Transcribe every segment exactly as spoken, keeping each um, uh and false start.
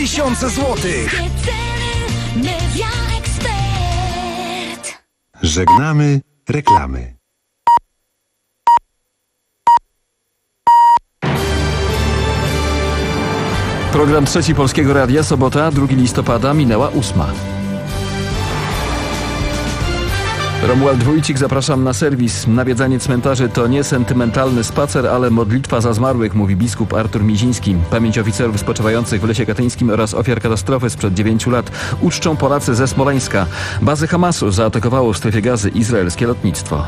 tysiące złotych. Żegnamy reklamy. Program Trzeci Polskiego Radia, sobota, drugiego listopada, minęła ósma. Romuald Wójcik, zapraszam na serwis. Nawiedzanie cmentarzy to nie sentymentalny spacer, ale modlitwa za zmarłych, mówi biskup Artur Miziński. Pamięć oficerów spoczywających w Lesie Katyńskim oraz ofiar katastrofy sprzed dziewięciu lat uczczą Polacy ze Smoleńska. Bazy Hamasu zaatakowało w strefie Gazy izraelskie lotnictwo.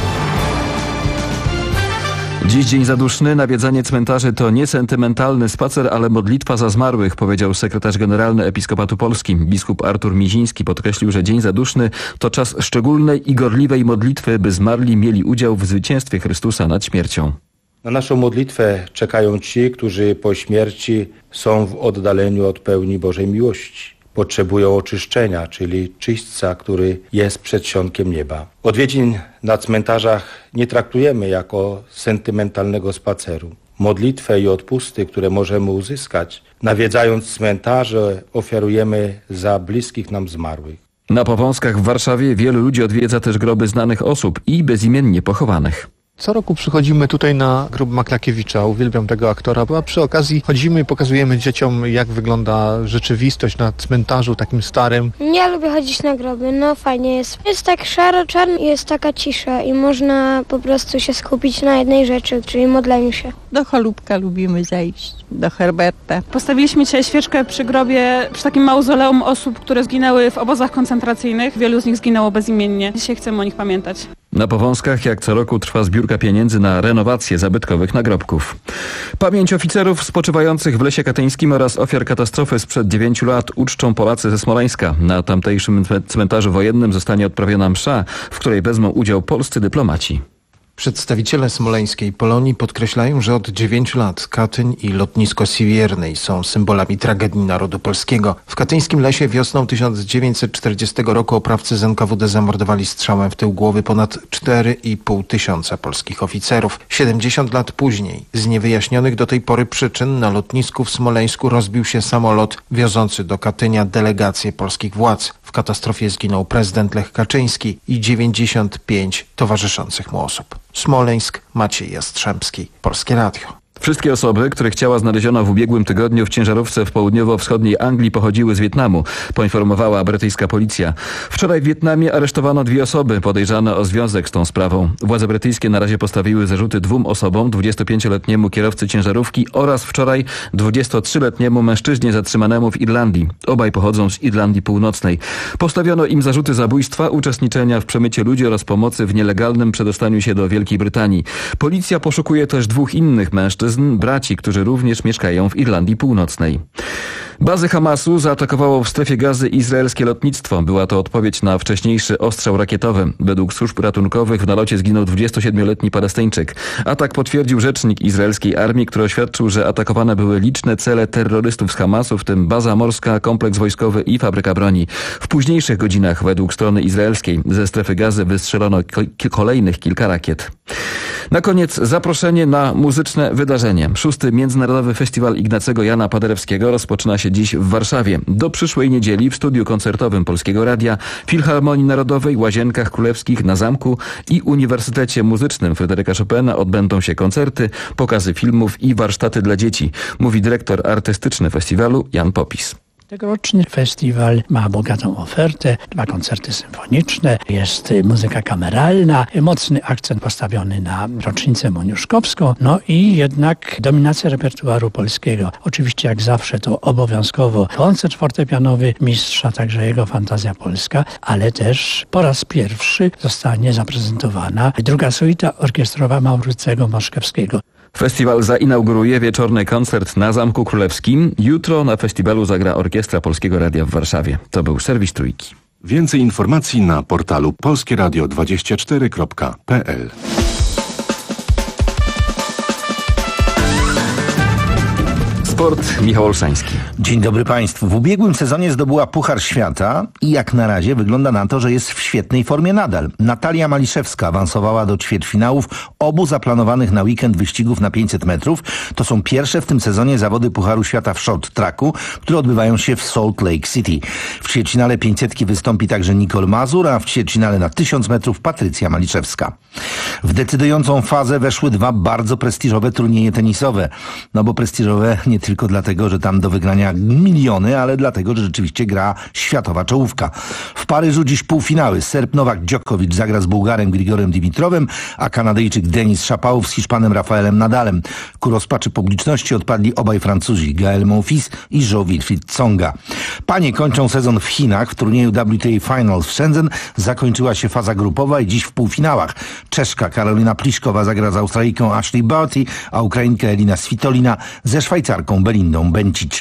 Dziś dzień zaduszny. Nawiedzanie cmentarzy to nie sentymentalny spacer, ale modlitwa za zmarłych, powiedział sekretarz generalny Episkopatu Polski. Biskup Artur Miziński podkreślił, że dzień zaduszny to czas szczególnej i gorliwej modlitwy, by zmarli mieli udział w zwycięstwie Chrystusa nad śmiercią. Na naszą modlitwę czekają ci, którzy po śmierci są w oddaleniu od pełni Bożej miłości. Potrzebują oczyszczenia, czyli czyśćca, który jest przedsionkiem nieba. Odwiedzin na cmentarzach nie traktujemy jako sentymentalnego spaceru. Modlitwę i odpusty, które możemy uzyskać, nawiedzając cmentarze, ofiarujemy za bliskich nam zmarłych. Na Powązkach w Warszawie wielu ludzi odwiedza też groby znanych osób i bezimiennie pochowanych. Co roku przychodzimy tutaj na grób Maklakiewicza, uwielbiam tego aktora, a przy okazji chodzimy i pokazujemy dzieciom, jak wygląda rzeczywistość na cmentarzu takim starym. Ja lubię chodzić na groby, no fajnie jest. Jest tak szaro, czarno, jest taka cisza i można po prostu się skupić na jednej rzeczy, czyli modleniu się. Do Cholubka lubimy zajść, do Herberta. Postawiliśmy dzisiaj świeczkę przy grobie, przy takim mauzoleum osób, które zginęły w obozach koncentracyjnych. Wielu z nich zginęło bezimiennie. Dzisiaj chcemy o nich pamiętać. Na Powązkach jak co roku trwa zbiórka pieniędzy na renowację zabytkowych nagrobków. Pamięć oficerów spoczywających w Lesie Katyńskim oraz ofiar katastrofy sprzed dziewięciu lat uczczą Polacy ze Smoleńska. Na tamtejszym cmentarzu wojennym zostanie odprawiona msza, w której wezmą udział polscy dyplomaci. Przedstawiciele smoleńskiej Polonii podkreślają, że od dziewięciu lat Katyń i lotnisko Siwiernej są symbolami tragedii narodu polskiego. W katyńskim lesie wiosną tysiąc dziewięćset czterdziestego roku oprawcy z en ka wu de zamordowali strzałem w tył głowy ponad cztery i pół tysiąca polskich oficerów. siedemdziesiąt lat później, z niewyjaśnionych do tej pory przyczyn, na lotnisku w Smoleńsku rozbił się samolot wiozący do Katynia delegację polskich władz. W katastrofie zginął prezydent Lech Kaczyński i dziewięćdziesiąt pięć towarzyszących mu osób. Smoleńsk, Maciej Jastrzębski, Polskie Radio. Wszystkie osoby, których ciała znaleziono w ubiegłym tygodniu w ciężarówce w południowo-wschodniej Anglii, pochodziły z Wietnamu, poinformowała brytyjska policja. Wczoraj w Wietnamie aresztowano dwie osoby podejrzane o związek z tą sprawą. Władze brytyjskie na razie postawiły zarzuty dwóm osobom, dwudziestopięcioletniemu kierowcy ciężarówki oraz wczoraj dwudziestotrzyletniemu mężczyźnie zatrzymanemu w Irlandii. Obaj pochodzą z Irlandii Północnej. Postawiono im zarzuty zabójstwa, uczestniczenia w przemycie ludzi oraz pomocy w nielegalnym przedostaniu się do Wielkiej Brytanii. Policja poszukuje też dwóch innych mężczyzn, braci, którzy również mieszkają w Irlandii Północnej. Bazy Hamasu zaatakowało w strefie Gazy izraelskie lotnictwo. Była to odpowiedź na wcześniejszy ostrzał rakietowy. Według służb ratunkowych w nalocie zginął dwudziestosiedmioletni Palestyńczyk. Atak potwierdził rzecznik izraelskiej armii, który oświadczył, że atakowane były liczne cele terrorystów z Hamasu, w tym baza morska, kompleks wojskowy i fabryka broni. W późniejszych godzinach według strony izraelskiej ze strefy Gazy wystrzelono k- kolejnych kilka rakiet. Na koniec zaproszenie na muzyczne wydarzenie. Szósty Międzynarodowy Festiwal Ignacego Jana Paderewskiego rozpoczyna się dziś w Warszawie. Do przyszłej niedzieli w studiu koncertowym Polskiego Radia, Filharmonii Narodowej, Łazienkach Królewskich, na Zamku i Uniwersytecie Muzycznym Fryderyka Chopina odbędą się koncerty, pokazy filmów i warsztaty dla dzieci, mówi dyrektor artystyczny festiwalu Jan Popis. Tegoroczny festiwal ma bogatą ofertę, dwa koncerty symfoniczne, jest muzyka kameralna, mocny akcent postawiony na rocznicę moniuszkowską, no i jednak dominacja repertuaru polskiego. Oczywiście jak zawsze to obowiązkowo koncert fortepianowy mistrza, także jego fantazja polska, ale też po raz pierwszy zostanie zaprezentowana druga suita orkiestrowa Maurycego Moszkewskiego. Festiwal zainauguruje wieczorny koncert na Zamku Królewskim. Jutro na festiwalu zagra Orkiestra Polskiego Radia w Warszawie. To był serwis Trójki. Więcej informacji na portalu polskie radio dwadzieścia cztery kropka p l. Sport, Michał Olszański. Dzień dobry Państwu. W ubiegłym sezonie zdobyła Puchar Świata i jak na razie wygląda na to, że jest w świetnej formie nadal. Natalia Maliszewska awansowała do ćwierćfinałów obu zaplanowanych na weekend wyścigów na pięćset metrów. To są pierwsze w tym sezonie zawody Pucharu Świata w short tracku, które odbywają się w Salt Lake City. W ćwierćfinale pięćsetki wystąpi także Nicole Mazur, a w ćwierćfinale na tysiąc metrów Patrycja Maliszewska. W decydującą fazę weszły dwa bardzo prestiżowe turnieje tenisowe. No bo prestiżowe nie tylko dlatego, że tam do wygrania miliony, ale dlatego, że rzeczywiście gra światowa czołówka. W Paryżu dziś półfinały. Serb Nowak Djokovic zagra z Bułgarem Grigorem Dimitrowem, a Kanadyjczyk Denis Shapovalov z Hiszpanem Rafaelem Nadalem. Ku rozpaczy publiczności odpadli obaj Francuzi, Gael Monfils i Jo-Wilfried Tsonga. Panie kończą sezon w Chinach. W turnieju W T A Finals w Shenzhen zakończyła się faza grupowa i dziś w półfinałach. Czeszka Karolina Pliszkowa zagra z Australijką Ashley Barty, a Ukrainka Elina Svitolina ze Szwajcarką Belindą Bencic.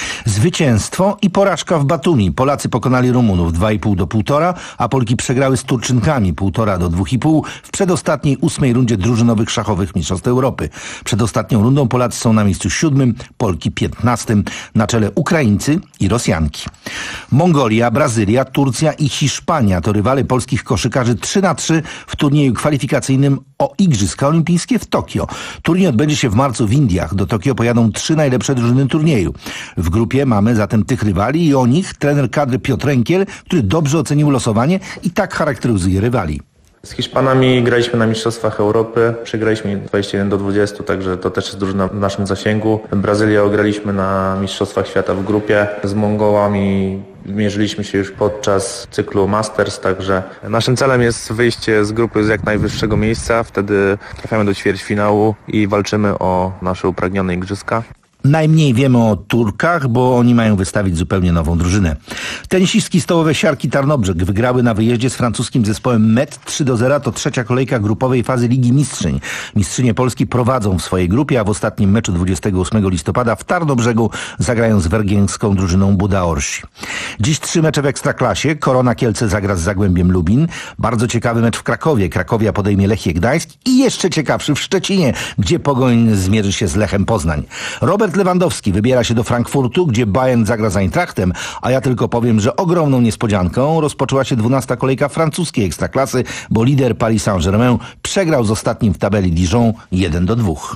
Zwycięstwo i porażka w Batumi. Polacy pokonali Rumunów dwa i pół do półtora, a Polki przegrały z Turczynkami półtora do dwóch i pół w przedostatniej ósmej rundzie drużynowych szachowych Mistrzostw Europy. Przed ostatnią rundą Polacy są na miejscu siódmym, Polki piętnastym, na czele Ukraińcy i Rosjanki. Mongolia, Brazylia, Turcja i Hiszpania to rywale polskich koszykarzy trzy na trzy w turnieju kwalifikacyjnym o Igrzyska Olimpijskie w Tokio. Turniej odbędzie się w marcu w Indiach. Do Tokio pojadą trzy najlepsze drużyny turnieju. W grupie mamy zatem tych rywali i o nich trener kadry Piotr Enkiel, który dobrze ocenił losowanie i tak charakteryzuje rywali. Z Hiszpanami graliśmy na Mistrzostwach Europy, przegraliśmy dwadzieścia jeden do dwudziestu, także to też jest drużyna w naszym zasięgu. Brazylię ograliśmy na Mistrzostwach Świata w grupie. Z Mongołami mierzyliśmy się już podczas cyklu Masters, także naszym celem jest wyjście z grupy z jak najwyższego miejsca, wtedy trafiamy do ćwierćfinału i walczymy o nasze upragnione igrzyska. Najmniej wiemy o Turkach, bo oni mają wystawić zupełnie nową drużynę. Tenisistki stołowe Siarki Tarnobrzeg wygrały na wyjeździe z francuskim zespołem Met trzy do zera. To trzecia kolejka grupowej fazy Ligi Mistrzyń. Mistrzynie Polski prowadzą w swojej grupie, a w ostatnim meczu dwudziestego ósmego listopada w Tarnobrzegu zagrają z wergińską drużyną Buda Orsi. Dziś trzy mecze w Ekstraklasie. Korona Kielce zagra z Zagłębiem Lubin. Bardzo ciekawy mecz w Krakowie. Krakowia podejmie Lechię Gdańsk i jeszcze ciekawszy w Szczecinie, gdzie Pogoń zmierzy się z Lechem Poznań. Robert Lewandowski wybiera się do Frankfurtu, gdzie Bayern zagra z Eintrachtem, a ja tylko powiem, że ogromną niespodzianką rozpoczęła się dwunasta kolejka francuskiej Ekstraklasy, bo lider Paris Saint-Germain przegrał z ostatnim w tabeli Dijon jeden do dwóch.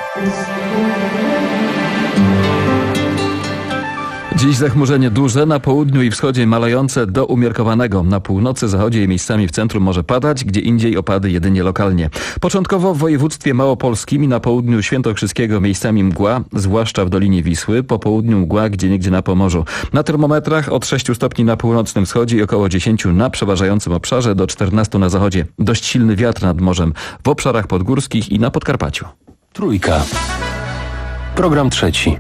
Dziś zachmurzenie duże, na południu i wschodzie malejące do umiarkowanego. Na północy, zachodzie i miejscami w centrum może padać, gdzie indziej opady jedynie lokalnie. Początkowo w województwie małopolskim i na południu świętokrzyskiego miejscami mgła, zwłaszcza w Dolinie Wisły, po południu mgła gdzieniegdzie na Pomorzu. Na termometrach od sześciu stopni na północnym wschodzie i około dziesięciu na przeważającym obszarze do czternastu na zachodzie. Dość silny wiatr nad morzem w obszarach podgórskich i na Podkarpaciu. Trójka. Program trzeci.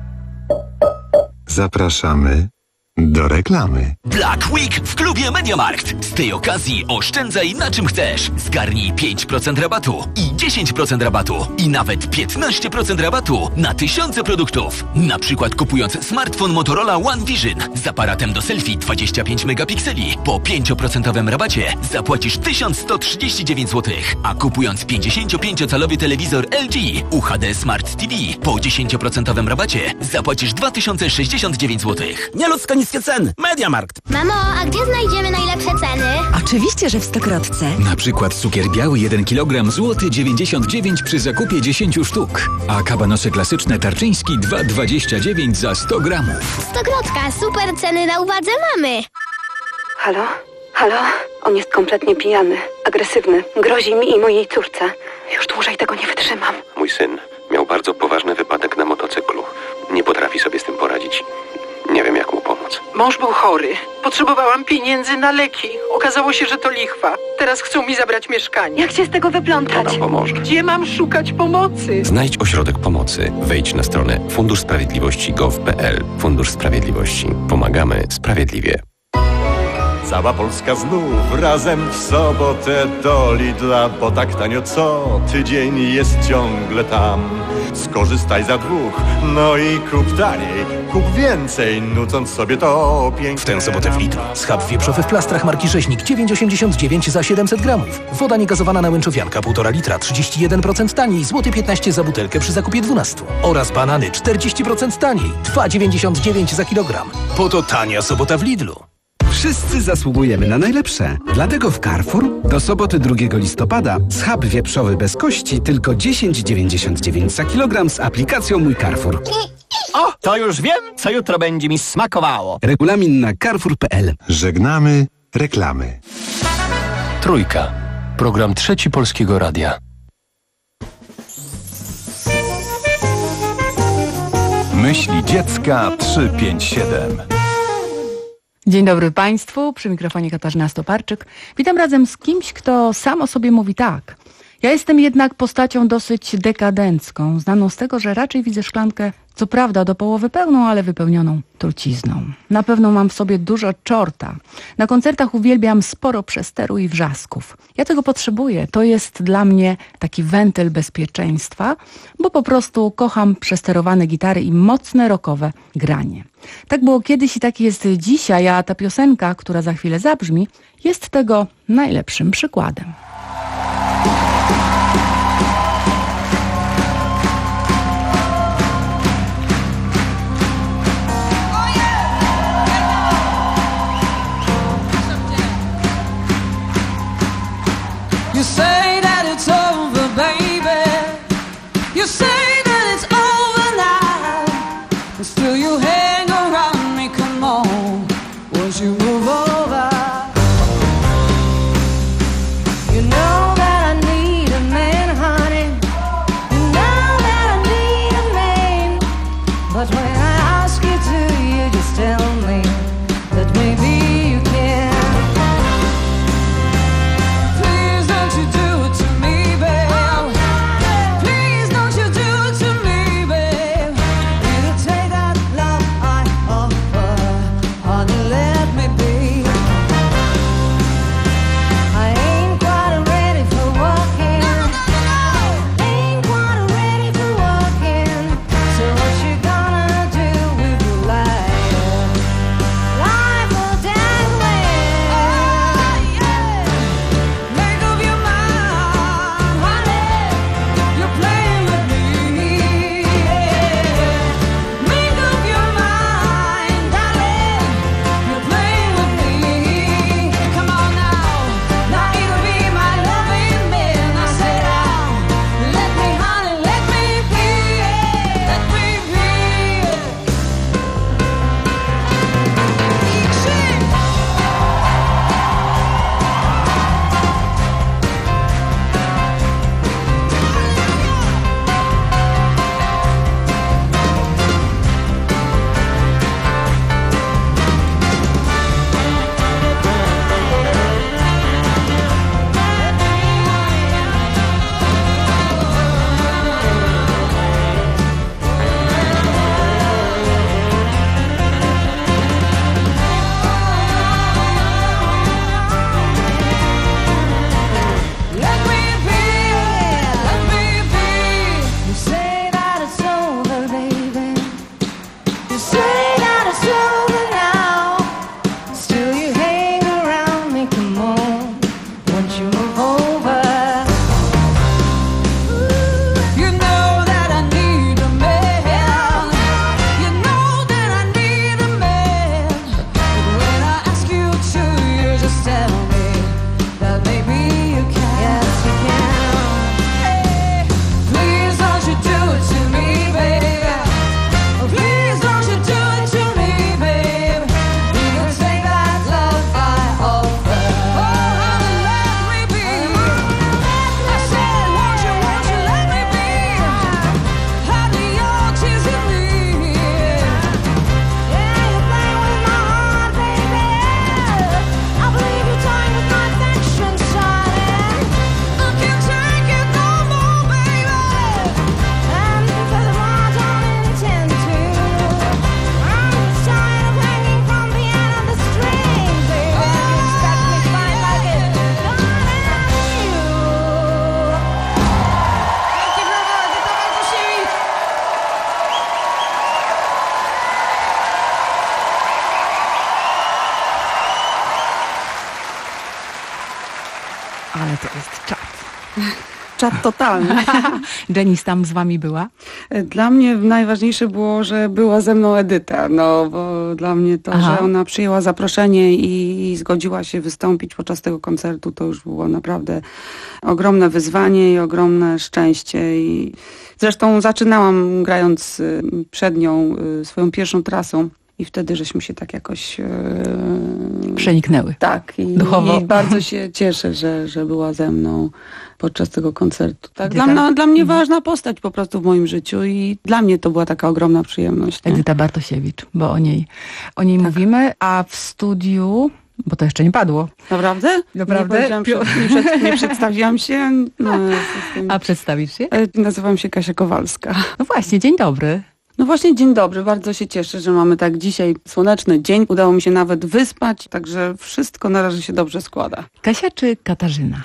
Zapraszamy do reklamy. Black Week w klubie MediaMarkt. Z tej okazji oszczędzaj na czym chcesz. Zgarnij pięć procent rabatu i dziesięć procent rabatu i nawet piętnaście procent rabatu na tysiące produktów. Na przykład kupując smartfon Motorola One Vision z aparatem do selfie dwadzieścia pięć megapikseli po pięć procent rabacie zapłacisz tysiąc sto trzydzieści dziewięć złotych, a kupując pięćdziesięciopięciocalowy telewizor L G U H D Smart T V po dziesięć procent rabacie zapłacisz dwa tysiące sześćdziesiąt dziewięć złotych. Nieludzko niskie ceny. MediaMarkt. Mamo, a gdzie znajdziemy najlepsze ceny? Oczywiście, że w Stokrotce. Na przykład cukier biały jeden kilogram złoty dziewięćdziesiąt dziewięć przy zakupie dziesięciu sztuk. A kabanosy klasyczne tarczyński dwa dwadzieścia dziewięć za sto gramów. Stokrotka, super ceny na uwadze mamy. Halo? Halo? On jest kompletnie pijany, agresywny, grozi mi i mojej córce. Już dłużej tego nie wytrzymam. Mój syn miał bardzo poważny wypadek na motocyklu. Nie potrafi sobie z tym poradzić. Nie wiem, jak mu pomóc. Mąż był chory. Potrzebowałam pieniędzy na leki. Okazało się, że to lichwa. Teraz chcą mi zabrać mieszkanie. Jak się z tego wyplątać? To nam pomoże. Gdzie mam szukać pomocy? Znajdź ośrodek pomocy. Wejdź na stronę fundusz sprawiedliwości kropka gov kropka p l. Fundusz Sprawiedliwości. Pomagamy sprawiedliwie. Cała Polska znów razem w sobotę do Lidla, bo tak tanio co tydzień jest ciągle tam. Skorzystaj za dwóch, no i kup taniej. kup więcej, nucąc sobie to piękne. W tę sobotę w Lidlu. Schab wieprzowy w plastrach marki Rzeźnik dziewięć osiemdziesiąt dziewięć za siedemset gramów. Woda niegazowana na Łęczowianka półtora litra trzydzieści jeden procent taniej, złoty piętnaście za butelkę przy zakupie dwunastu. Oraz banany czterdzieści procent taniej, dwa dziewięćdziesiąt dziewięć za kilogram. Po to tania sobota w Lidlu. Wszyscy zasługujemy na najlepsze. Dlatego w Carrefour do soboty drugiego listopada schab wieprzowy bez kości tylko dziesięć dziewięćdziesiąt dziewięć za kilogram z aplikacją Mój Carrefour. O, to już wiem, co jutro będzie mi smakowało. Regulamin na carrefour kropka p l. Żegnamy reklamy. Trójka. Program Trzeci Polskiego Radia. Myśli dziecka trzysta pięćdziesiąt siedem. Dzień dobry Państwu, przy mikrofonie Katarzyna Stoparczyk. Witam razem z kimś, kto sam o sobie mówi tak. Ja jestem jednak postacią dosyć dekadencką, znaną z tego, że raczej widzę szklankę, co prawda do połowy pełną, ale wypełnioną trucizną. Na pewno mam w sobie dużo czorta. Na koncertach uwielbiam sporo przesteru i wrzasków. Ja tego potrzebuję. To jest dla mnie taki wentyl bezpieczeństwa, bo po prostu kocham przesterowane gitary i mocne rockowe granie. Tak było kiedyś i tak jest dzisiaj, a ta piosenka, która za chwilę zabrzmi, jest tego najlepszym przykładem. You say that it's over, baby. You say that it's over now. But still you hang around me, come on. Won't you move over? You to jest czat? Czat totalny. Janice tam z wami była? Dla mnie najważniejsze było, że była ze mną Edyta, no bo dla mnie to, Aha. że ona przyjęła zaproszenie i zgodziła się wystąpić podczas tego koncertu, to już było naprawdę ogromne wyzwanie i ogromne szczęście. I zresztą zaczynałam grając przed nią swoją pierwszą trasą. I wtedy żeśmy się tak jakoś... Yy, przeniknęły. Tak. I, duchowo. I bardzo się cieszę, że, że była ze mną podczas tego koncertu. Tak, dla, na, dla mnie mhm. ważna postać po prostu w moim życiu i dla mnie to była taka ogromna przyjemność. Nie? Edyta Bartosiewicz, bo o niej, o niej tak. mówimy, a w studiu... Bo to jeszcze nie padło. Naprawdę? Naprawdę? Nie, nie, przed, nie przedstawiłam się. No, a przedstawisz się? Nazywam się Kasia Kowalska. No właśnie, dzień dobry. No właśnie, dzień dobry. Bardzo się cieszę, że mamy tak dzisiaj słoneczny dzień. Udało mi się nawet wyspać, także wszystko na razie się dobrze składa. Kasia czy Katarzyna?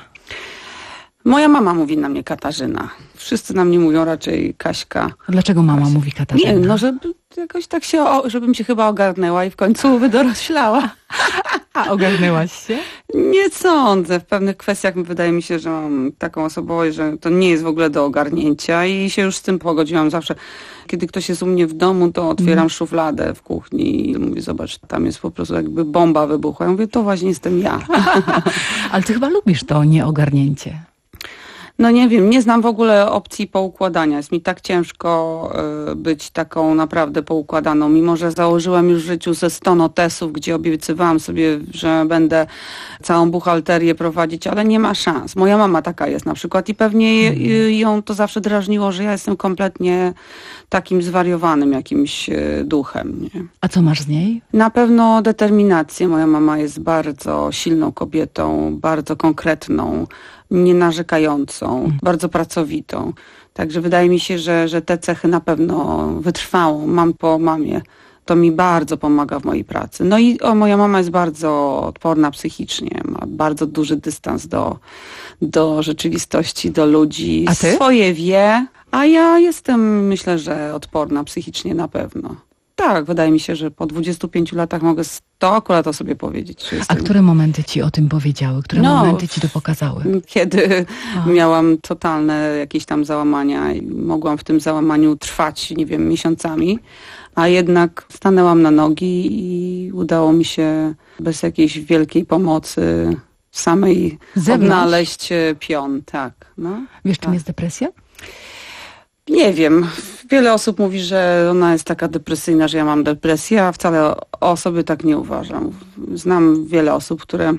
Moja mama mówi na mnie Katarzyna. Wszyscy na mnie mówią raczej Kaśka. A dlaczego mama Kasia. mówi Katarzyna? Nie, no żeby jakoś tak się, o, żebym się chyba ogarnęła i w końcu wydoroślała. A ogarnęłaś się? Nie sądzę. W pewnych kwestiach wydaje mi się, że mam taką osobowość, że to nie jest w ogóle do ogarnięcia i się już z tym pogodziłam zawsze. Kiedy ktoś jest u mnie w domu, to otwieram mm. szufladę w kuchni i mówię, zobacz, tam jest po prostu jakby bomba wybuchła. Ja mówię, to właśnie jestem ja. Ale ty chyba lubisz to nieogarnięcie. No nie wiem, nie znam w ogóle opcji poukładania. Jest mi tak ciężko y, być taką naprawdę poukładaną, mimo że założyłam już w życiu ze sto notesów, gdzie obiecywałam sobie, że będę całą buchalterię prowadzić, ale nie ma szans. Moja mama taka jest na przykład i pewnie y, ją to zawsze drażniło, że ja jestem kompletnie takim zwariowanym jakimś y, duchem. Nie? A co masz z niej? Na pewno determinację. Moja mama jest bardzo silną kobietą, bardzo konkretną, nie narzekającą, hmm. bardzo pracowitą. Także wydaje mi się, że, że te cechy na pewno wytrwałą mam po mamie. To mi bardzo pomaga w mojej pracy. No i o, moja mama jest bardzo odporna psychicznie, ma bardzo duży dystans do, do rzeczywistości, do ludzi. A ty? Swoje wie, a ja jestem, myślę, że odporna psychicznie na pewno. Tak, wydaje mi się, że po dwudziestu pięciu latach mogę to akurat o sobie powiedzieć. Że jestem... A które momenty ci o tym powiedziały? Które no, momenty ci to pokazały? Kiedy o. miałam totalne jakieś tam załamania i mogłam w tym załamaniu trwać, nie wiem, miesiącami, a jednak stanęłam na nogi i udało mi się bez jakiejś wielkiej pomocy samej odnaleźć pion. Tak, no, Wiesz, tak. czym jest depresja? Nie wiem. Wiele osób mówi, że ona jest taka depresyjna, że ja mam depresję, a wcale o sobie tak nie uważam. Znam wiele osób, które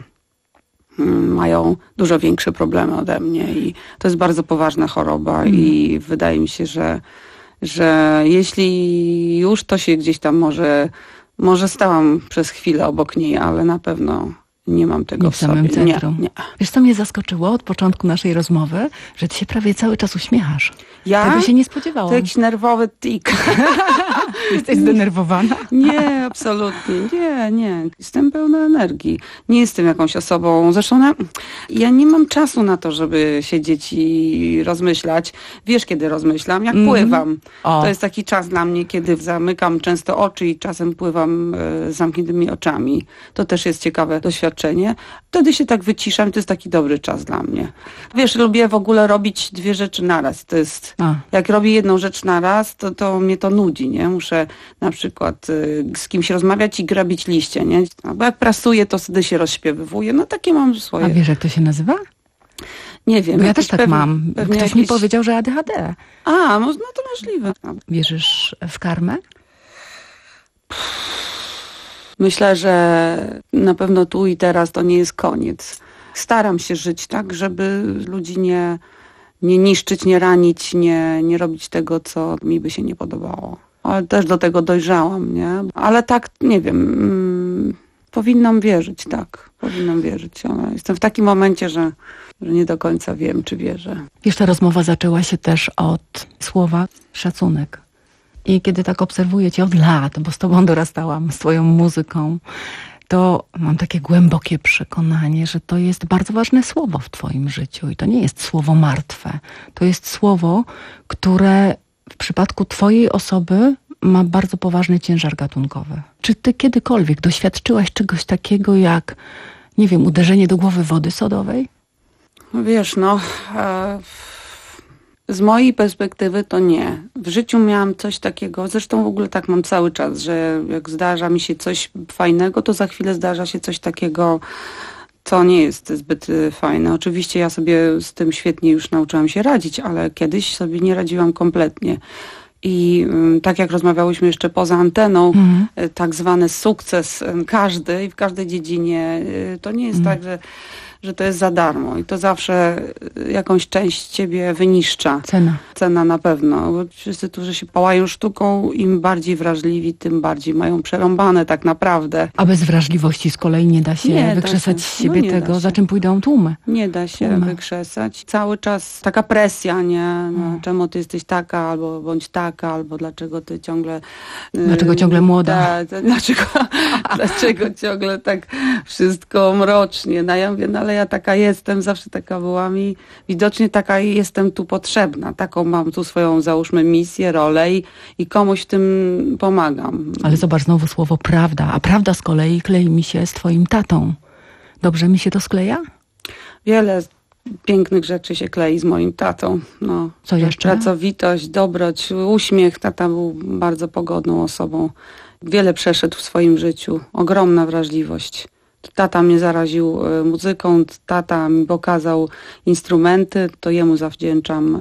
mają dużo większe problemy ode mnie i to jest bardzo poważna choroba mm. i wydaje mi się, że, że jeśli już to się gdzieś tam może, może stałam przez chwilę obok niej, ale na pewno nie mam tego nie w w samym sobie. centrum. Nie, nie. Wiesz, co mnie zaskoczyło od początku naszej rozmowy? Że ty się prawie cały czas uśmiechasz. Ja? Tego się nie spodziewałam. To jakiś nerwowy tik. Jesteś zdenerwowana? Nie, absolutnie. Nie, nie. Jestem pełna energii. Nie jestem jakąś osobą. Zresztą na, ja nie mam czasu na to, żeby siedzieć i rozmyślać. Wiesz, kiedy rozmyślam? Jak mm. pływam. O. To jest taki czas dla mnie, kiedy zamykam często oczy i czasem pływam e, z zamkniętymi oczami. To też jest ciekawe doświadczenie. Wtedy się tak wyciszam. To jest taki dobry czas dla mnie. Wiesz, lubię w ogóle robić dwie rzeczy naraz. To jest, A. jak robię jedną rzecz naraz, to, to mnie to nudzi, nie? Muszę na przykład y, z kimś rozmawiać i grabić liście, nie? Albo jak prasuję, to wtedy się rozśpiewywuję. No takie mam swoje. A wiesz, jak to się nazywa? Nie wiem. Bo ja też tak pewnie, mam. Ktoś jakieś... mi powiedział, że A D H D. A, no, no to możliwe. Wierzysz w karmę? Myślę, że na pewno tu i teraz to nie jest koniec. Staram się żyć tak, żeby ludzi nie, nie niszczyć, nie ranić, nie, nie robić tego, co mi by się nie podobało. Ale też do tego dojrzałam, nie? Ale tak, nie wiem, mm, powinnam wierzyć, tak. Powinnam wierzyć, ale jestem w takim momencie, że, że nie do końca wiem, czy wierzę. Wiesz, ta rozmowa zaczęła się też od słowa szacunek. I kiedy tak obserwuję cię od lat, bo z tobą dorastałam, z twoją muzyką, to mam takie głębokie przekonanie, że to jest bardzo ważne słowo w twoim życiu. I to nie jest słowo martwe. To jest słowo, które w przypadku twojej osoby ma bardzo poważny ciężar gatunkowy. Czy ty kiedykolwiek doświadczyłaś czegoś takiego jak, nie wiem, uderzenie do głowy wody sodowej? Wiesz, no... E... Z mojej perspektywy to nie. W życiu miałam coś takiego, zresztą w ogóle tak mam cały czas, że jak zdarza mi się coś fajnego, to za chwilę zdarza się coś takiego, co nie jest zbyt fajne. Oczywiście ja sobie z tym świetnie już nauczyłam się radzić, ale kiedyś sobie nie radziłam kompletnie. I tak jak rozmawiałyśmy jeszcze poza anteną, mhm. tak zwany sukces każdy i w każdej dziedzinie, to nie jest mhm. tak, że że to jest za darmo i to zawsze jakąś część ciebie wyniszcza. Cena. Cena na pewno. Bo wszyscy, którzy się pałają sztuką, im bardziej wrażliwi, tym bardziej mają przerąbane tak naprawdę. A bez wrażliwości z kolei nie da się nie wykrzesać da się. z siebie no tego, za czym pójdą tłumy. Nie da się tłumy. wykrzesać. Cały czas taka presja, nie? No, hmm. czemu ty jesteś taka, albo bądź taka, albo dlaczego ty ciągle... Dlaczego ciągle młoda? Ta, ta, dlaczego, dlaczego ciągle tak wszystko mrocznie? No ja mówię, no ale ja taka jestem, zawsze taka byłam i widocznie taka jestem tu potrzebna. Taką mam tu swoją, załóżmy, misję, rolę i, i komuś w tym pomagam. Ale zobacz, znowu słowo prawda, a prawda z kolei klei mi się z twoim tatą. Dobrze mi się to skleja? Wiele pięknych rzeczy się klei z moim tatą. No, co jeszcze? Pracowitość, dobroć, uśmiech. Tata był bardzo pogodną osobą. Wiele przeszedł w swoim życiu. Ogromna wrażliwość. Tata mnie zaraził muzyką, tata mi pokazał instrumenty, to jemu zawdzięczam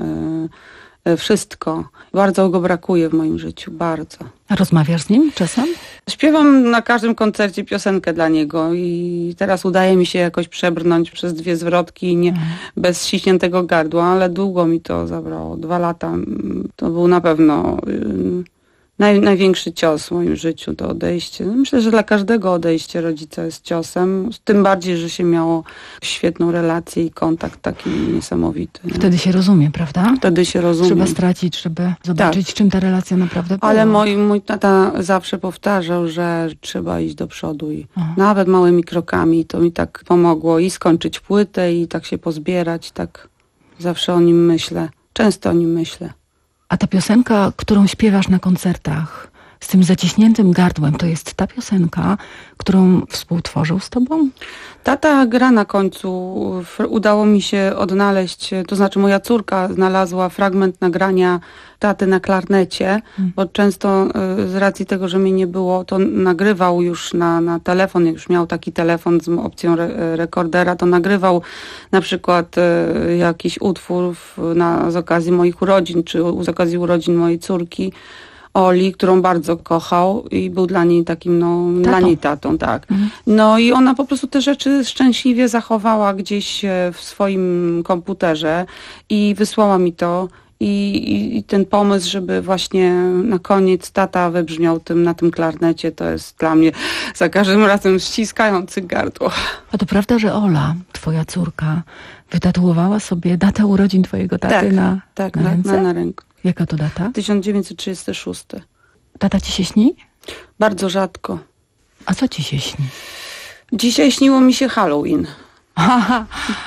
wszystko. Bardzo go brakuje w moim życiu, bardzo. A rozmawiasz z nim czasem? Śpiewam na każdym koncercie piosenkę dla niego i teraz udaje mi się jakoś przebrnąć przez dwie zwrotki nie, mhm. bez ściśniętego gardła, ale długo mi to zabrało. Dwa lata. To był na pewno... Yy, Naj, największy cios w moim życiu to odejście. Myślę, że dla każdego odejście rodzica jest ciosem. Tym bardziej, że się miało świetną relację i kontakt taki niesamowity. Nie? Wtedy się rozumie, prawda? Wtedy się rozumie. Trzeba stracić, żeby zobaczyć, tak. czym ta relacja naprawdę była. Ale mój, mój tata zawsze powtarzał, że trzeba iść do przodu i Aha. nawet małymi krokami. To mi tak pomogło i skończyć płytę i tak się pozbierać. Tak zawsze o nim myślę. Często o nim myślę. A ta piosenka, którą śpiewasz na koncertach z tym zaciśniętym gardłem, to jest ta piosenka, którą współtworzył z tobą? Tata gra na końcu. Udało mi się odnaleźć, to znaczy moja córka znalazła fragment nagrania taty na klarnecie, hmm. bo często z racji tego, że mnie nie było, to nagrywał już na, na telefon, już miał taki telefon z opcją re rekordera, to nagrywał na przykład jakiś utwór na, z okazji moich urodzin, czy z okazji urodzin mojej córki, Oli, którą bardzo kochał i był dla niej takim, no, tatą. dla niej tatą, tak. Mhm. No i ona po prostu te rzeczy szczęśliwie zachowała gdzieś w swoim komputerze i wysłała mi to. I, i, I ten pomysł, żeby właśnie na koniec tata wybrzmiał tym, na tym klarnecie, to jest dla mnie za każdym razem ściskający gardło. A to prawda, że Ola, twoja córka, wytatuowała sobie datę urodzin twojego taty tak, na, tak, na na ręce? Na, na ręku. Jaka to data? tysiąc dziewięćset trzydziesty szósty. Tata ci się śni? Bardzo rzadko. A co ci się śni? Dzisiaj śniło mi się Halloween. Aha.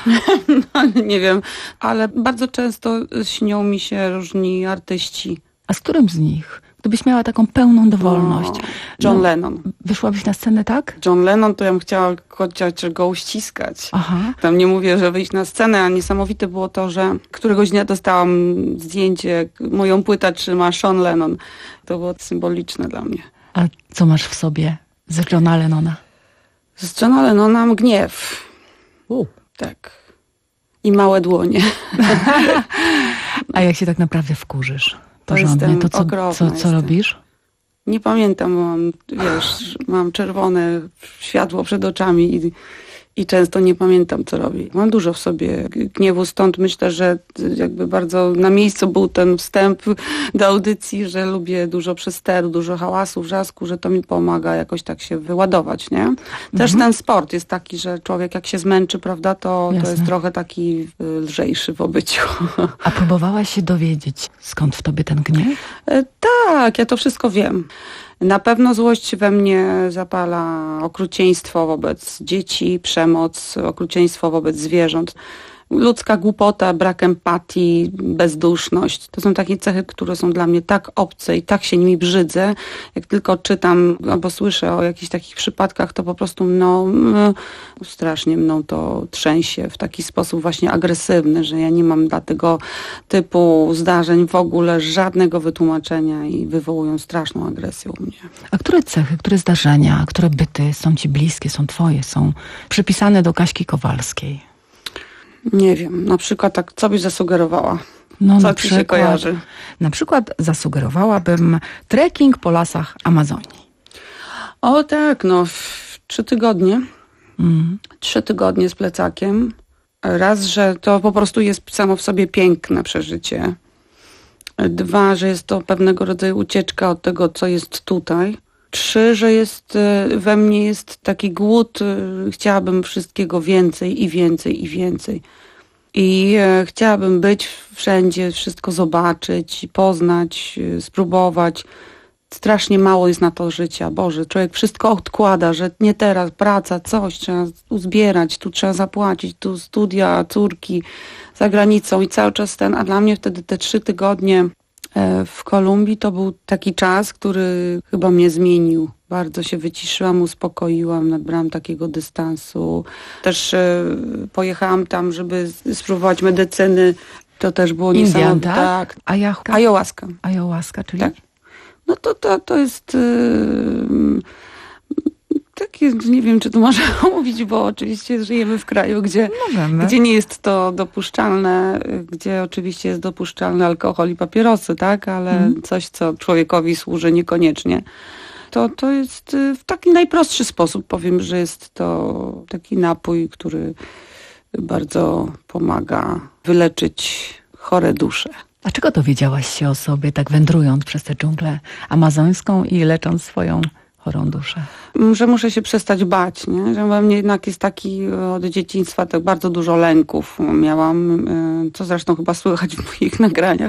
No, nie wiem, ale bardzo często śnią mi się różni artyści. A z którym z nich? Gdybyś miała taką pełną dowolność. No, John no, Lennon. Wyszłabyś na scenę, tak? John Lennon, to ja bym chciała chociaż go uściskać. Aha. Tam nie mówię, że wyjść na scenę, a niesamowite było to, że któregoś dnia dostałam zdjęcie, moją płytę trzyma Sean Lennon. To było symboliczne dla mnie. A co masz w sobie z Johna Lennona? Z Johna Lennona gniew. U. Tak. I małe dłonie. A jak się tak naprawdę wkurzysz? Porządnie, to co, co, co robisz? Nie pamiętam, bo mam, wiesz, mam czerwone światło przed oczami i, i często nie pamiętam, co robię. Mam dużo w sobie gniewu, stąd myślę, że jakby bardzo na miejscu był ten wstęp do audycji, że lubię dużo przesteru, dużo hałasu, wrzasku, że to mi pomaga jakoś tak się wyładować, nie? Też mhm. ten sport jest taki, że człowiek jak się zmęczy, prawda, to, to jest trochę taki lżejszy w obyciu. A próbowałaś się dowiedzieć, skąd w tobie ten gniew? Tak, ja to wszystko wiem. Na pewno złość we mnie zapala okrucieństwo wobec dzieci, przemoc, okrucieństwo wobec zwierząt. Ludzka głupota, brak empatii, bezduszność. To są takie cechy, które są dla mnie tak obce i tak się nimi brzydzę. Jak tylko czytam albo słyszę o jakichś takich przypadkach, to po prostu mną, strasznie mną to trzęsie w taki sposób właśnie agresywny, że ja nie mam dla tego typu zdarzeń w ogóle żadnego wytłumaczenia i wywołują straszną agresję u mnie. A które cechy, które zdarzenia, które byty są ci bliskie, są twoje, są przypisane do Kaśki Kowalskiej? Nie wiem, na przykład tak, co byś zasugerowała? No, co na ci przykład, się kojarzy? Na przykład zasugerowałabym trekking po lasach Amazonii. O tak, no w trzy tygodnie. Mm. Trzy tygodnie z plecakiem. Raz, że to po prostu jest samo w sobie piękne przeżycie. Dwa, że jest to pewnego rodzaju ucieczka od tego, co jest tutaj. Trzy, że jest we mnie jest taki głód, chciałabym wszystkiego więcej i więcej i więcej. I chciałabym być wszędzie, wszystko zobaczyć, poznać, spróbować. Strasznie mało jest na to życia. Boże, człowiek wszystko odkłada, że nie teraz, praca, coś, trzeba uzbierać, tu trzeba zapłacić, tu studia, córki za granicą i cały czas ten, a dla mnie wtedy te trzy tygodnie w Kolumbii to był taki czas, który chyba mnie zmienił. Bardzo się wyciszyłam, uspokoiłam, nabrałam takiego dystansu. Też e, pojechałam tam, żeby spróbować medycyny. To też było Indian, niesamowite. tak? Tak. Ayahuasca. Ayahuasca. Ayahuasca, czyli? Tak. No to, to, to jest... Yy, takie, nie wiem, czy tu można mówić, bo oczywiście żyjemy w kraju, gdzie, gdzie nie jest to dopuszczalne, gdzie oczywiście jest dopuszczalny alkohol i papierosy, tak, ale mm. coś, co człowiekowi służy niekoniecznie. To, to jest w taki najprostszy sposób, powiem, że jest to taki napój, który bardzo pomaga wyleczyć chore dusze. A czego dowiedziałaś się o sobie, tak wędrując przez tę dżunglę amazońską i lecząc swoją chorą duszę? Że muszę się przestać bać, nie? Że we mnie jednak jest taki od dzieciństwa tak bardzo dużo lęków miałam, co zresztą chyba słychać w moich nagraniach.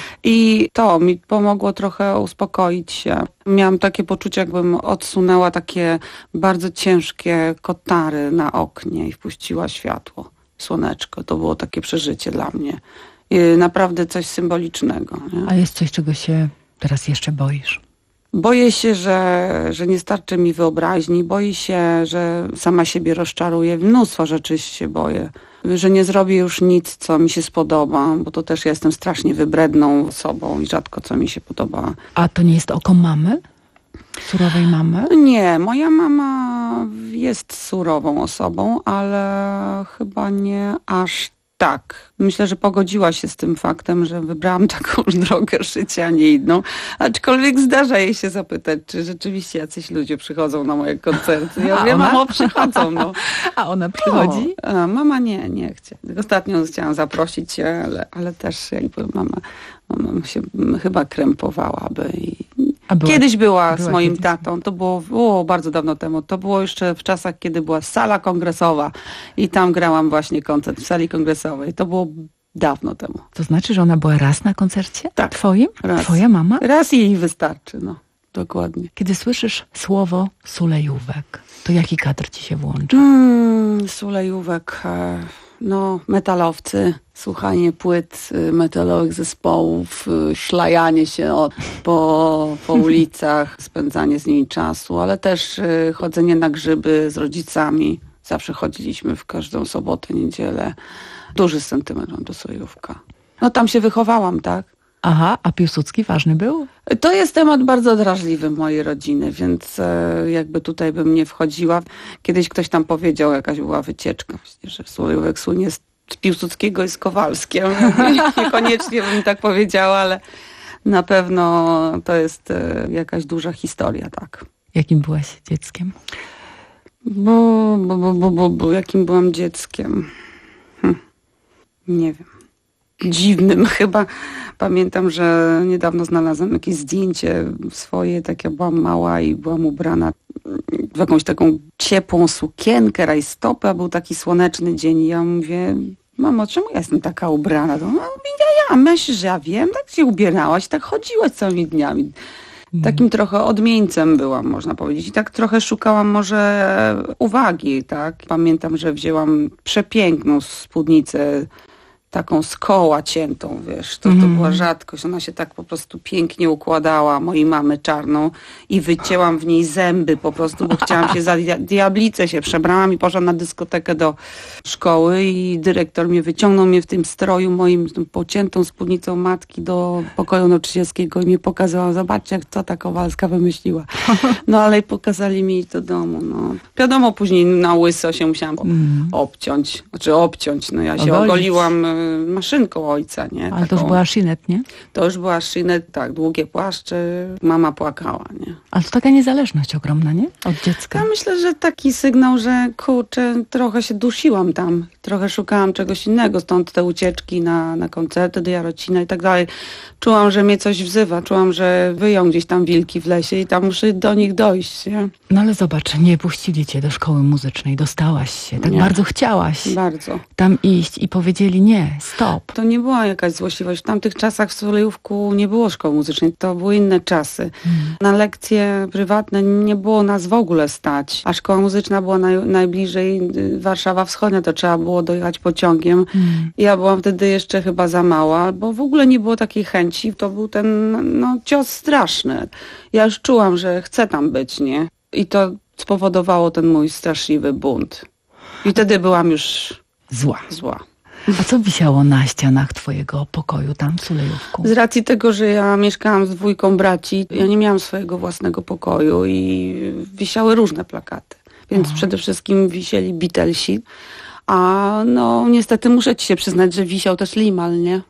I to mi pomogło trochę uspokoić się. Miałam takie poczucie, jakbym odsunęła takie bardzo ciężkie kotary na oknie i wpuściła światło, słoneczko. To było takie przeżycie dla mnie. I naprawdę coś symbolicznego. Nie? A jest coś, czego się teraz jeszcze boisz? Boję się, że, że nie starczy mi wyobraźni. Boję się, że sama siebie rozczaruję. Mnóstwo rzeczy się boję. Że nie zrobię już nic, co mi się spodoba, bo to też ja jestem strasznie wybredną osobą i rzadko co mi się podoba. A to nie jest oko mamy? Surowej mamy? Nie, moja mama jest surową osobą, ale chyba nie aż tak. Myślę, że pogodziła się z tym faktem, że wybrałam taką drogę życia, a nie inną. Aczkolwiek zdarza jej się zapytać, czy rzeczywiście jacyś ludzie przychodzą na moje koncerty. Ja wiem, mamo, przychodzą. No. A ona przychodzi? No, a mama nie, nie chce. Ostatnio chciałam zaprosić się, ale, ale też jakby mama, mama się chyba krępowałaby. I była, kiedyś była, była z moim kiedyś. tatą, to było o, bardzo dawno temu. To było jeszcze w czasach, kiedy była sala kongresowa i tam grałam właśnie koncert w sali kongresowej. To było dawno temu. To znaczy, że ona była raz na koncercie? Tak. Twoim? Raz. Twoja mama? Raz jej wystarczy, no. Dokładnie. Kiedy słyszysz słowo sulejówek, to jaki kadr ci się włącza? Mm, sulejówek, no metalowcy, słuchanie płyt metalowych zespołów, szlajanie się od, po, po ulicach, spędzanie z nimi czasu, ale też chodzenie na grzyby z rodzicami. Zawsze chodziliśmy w każdą sobotę, niedzielę. Duży sentyment mam do Sulejówka. No tam się wychowałam, tak? Aha, a Piłsudski ważny był? To jest temat bardzo drażliwy mojej rodziny, więc e, jakby tutaj bym nie wchodziła. Kiedyś ktoś tam powiedział, jakaś była wycieczka, właśnie, że Sulejówek słynie z Piłsudskiego i z Kowalskiem. Niekoniecznie bym tak powiedziała, ale na pewno to jest e, jakaś duża historia, tak. Jakim byłaś dzieckiem? Bo, bo, bo, bo, bo, bo jakim byłam dzieckiem? Hm. Nie wiem. Dziwnym chyba. Pamiętam, że niedawno znalazłam jakieś zdjęcie swoje, tak ja byłam mała i byłam ubrana w jakąś taką ciepłą sukienkę, rajstopy, a był taki słoneczny dzień i ja mówię, mamo, czemu ja jestem taka ubrana? To, no, ja, ja myślę, że ja wiem, tak się ubierałaś, tak chodziłaś całymi dniami. Takim trochę odmieńcem byłam, można powiedzieć. I tak trochę szukałam może uwagi, tak? Pamiętam, że wzięłam przepiękną spódnicę, taką z koła ciętą, wiesz, to, to Mm. była rzadkość. Ona się tak po prostu pięknie układała, mojej mamy czarną, i wycięłam w niej zęby po prostu, bo chciałam się za dia- diablicę się przebrałam i poszłam na dyskotekę do szkoły i dyrektor mnie wyciągnął mnie w tym stroju moim, z tą pociętą spódnicą matki do pokoju nauczycielskiego i mnie pokazała, zobaczcie, jak co ta Kowalska wymyśliła. No ale pokazali mi do domu, no. Wiadomo, później na łyso się musiałam Mm. obciąć, znaczy obciąć, no ja się Ogolić. ogoliłam y, maszynką ojca, nie? Ale to już była szynet, nie? To już była szynet, tak, długie płaszcze, mama płakała, nie? Ale to taka niezależność ogromna, nie? Od dziecka. Ja myślę, że taki sygnał, że kurczę, trochę się dusiłam tam, trochę szukałam czegoś innego, stąd te ucieczki na, na koncerty do Jarocina i tak dalej. Czułam, że mnie coś wzywa, czułam, że wyją gdzieś tam wilki w lesie i tam muszę do nich dojść, nie? No ale zobacz, nie puścili cię do szkoły muzycznej, dostałaś się, tak Nie. bardzo chciałaś Bardzo. tam iść i powiedzieli nie, stop. To nie była jakaś złośliwość. W tamtych czasach w Solejówku nie było szkoły muzycznej. To były inne czasy. Na lekcje prywatne nie było nas w ogóle stać. A szkoła muzyczna była naj, najbliżej y, Warszawa Wschodnia. To trzeba było dojechać pociągiem. Hmm. Ja byłam wtedy jeszcze chyba za mała, bo w ogóle nie było takiej chęci. To był ten no, cios straszny. Ja już czułam, że chcę tam być, nie? I to spowodowało ten mój straszliwy bunt. I wtedy byłam już Zła. zła. A co wisiało na ścianach twojego pokoju tam w Sulejówku? Z racji tego, że ja mieszkałam z dwójką braci, ja nie miałam swojego własnego pokoju i wisiały różne plakaty. Więc Aha. przede wszystkim wisieli Beatlesi, a no niestety muszę ci się przyznać, że wisiał też Limal, nie?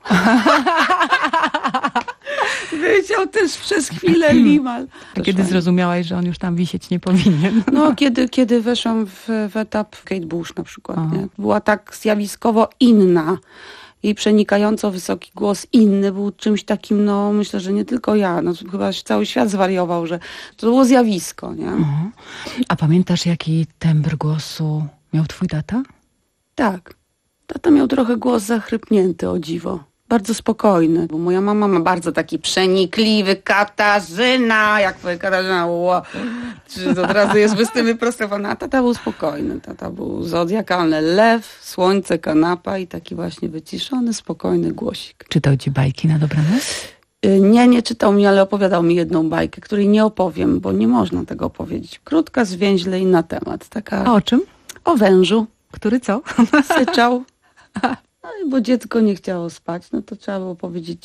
Wisiał też przez chwilę Limal. A kiedy zrozumiałaś, że on już tam wisieć nie powinien? No, kiedy, kiedy weszłam w, w etap Kate Bush na przykład, Aha. nie? Była tak zjawiskowo inna. Jej przenikająco wysoki głos inny był czymś takim, no myślę, że nie tylko ja, no chyba cały świat zwariował, że to było zjawisko, nie? Mhm. A pamiętasz, jaki tembr głosu miał twój tata? Tak. Tata miał trochę głos zachrypnięty, o dziwo. Bardzo spokojny, bo moja mama ma bardzo taki przenikliwy Katarzyna, jak powie Katarzyna, ło, czy od razu jest z tym wyprostowana. A tata był spokojny, tata był zodiakalny lew, słońce, kanapa i taki właśnie wyciszony, spokojny głosik. Czytał ci bajki na dobranoc? Y, Nie, nie czytał mi, ale opowiadał mi jedną bajkę, której nie opowiem, bo nie można tego opowiedzieć. Krótka, zwięźle i na temat. Taka A o czym? o wężu. Który co? Syczał. No i bo dziecko nie chciało spać, no to trzeba było powiedzieć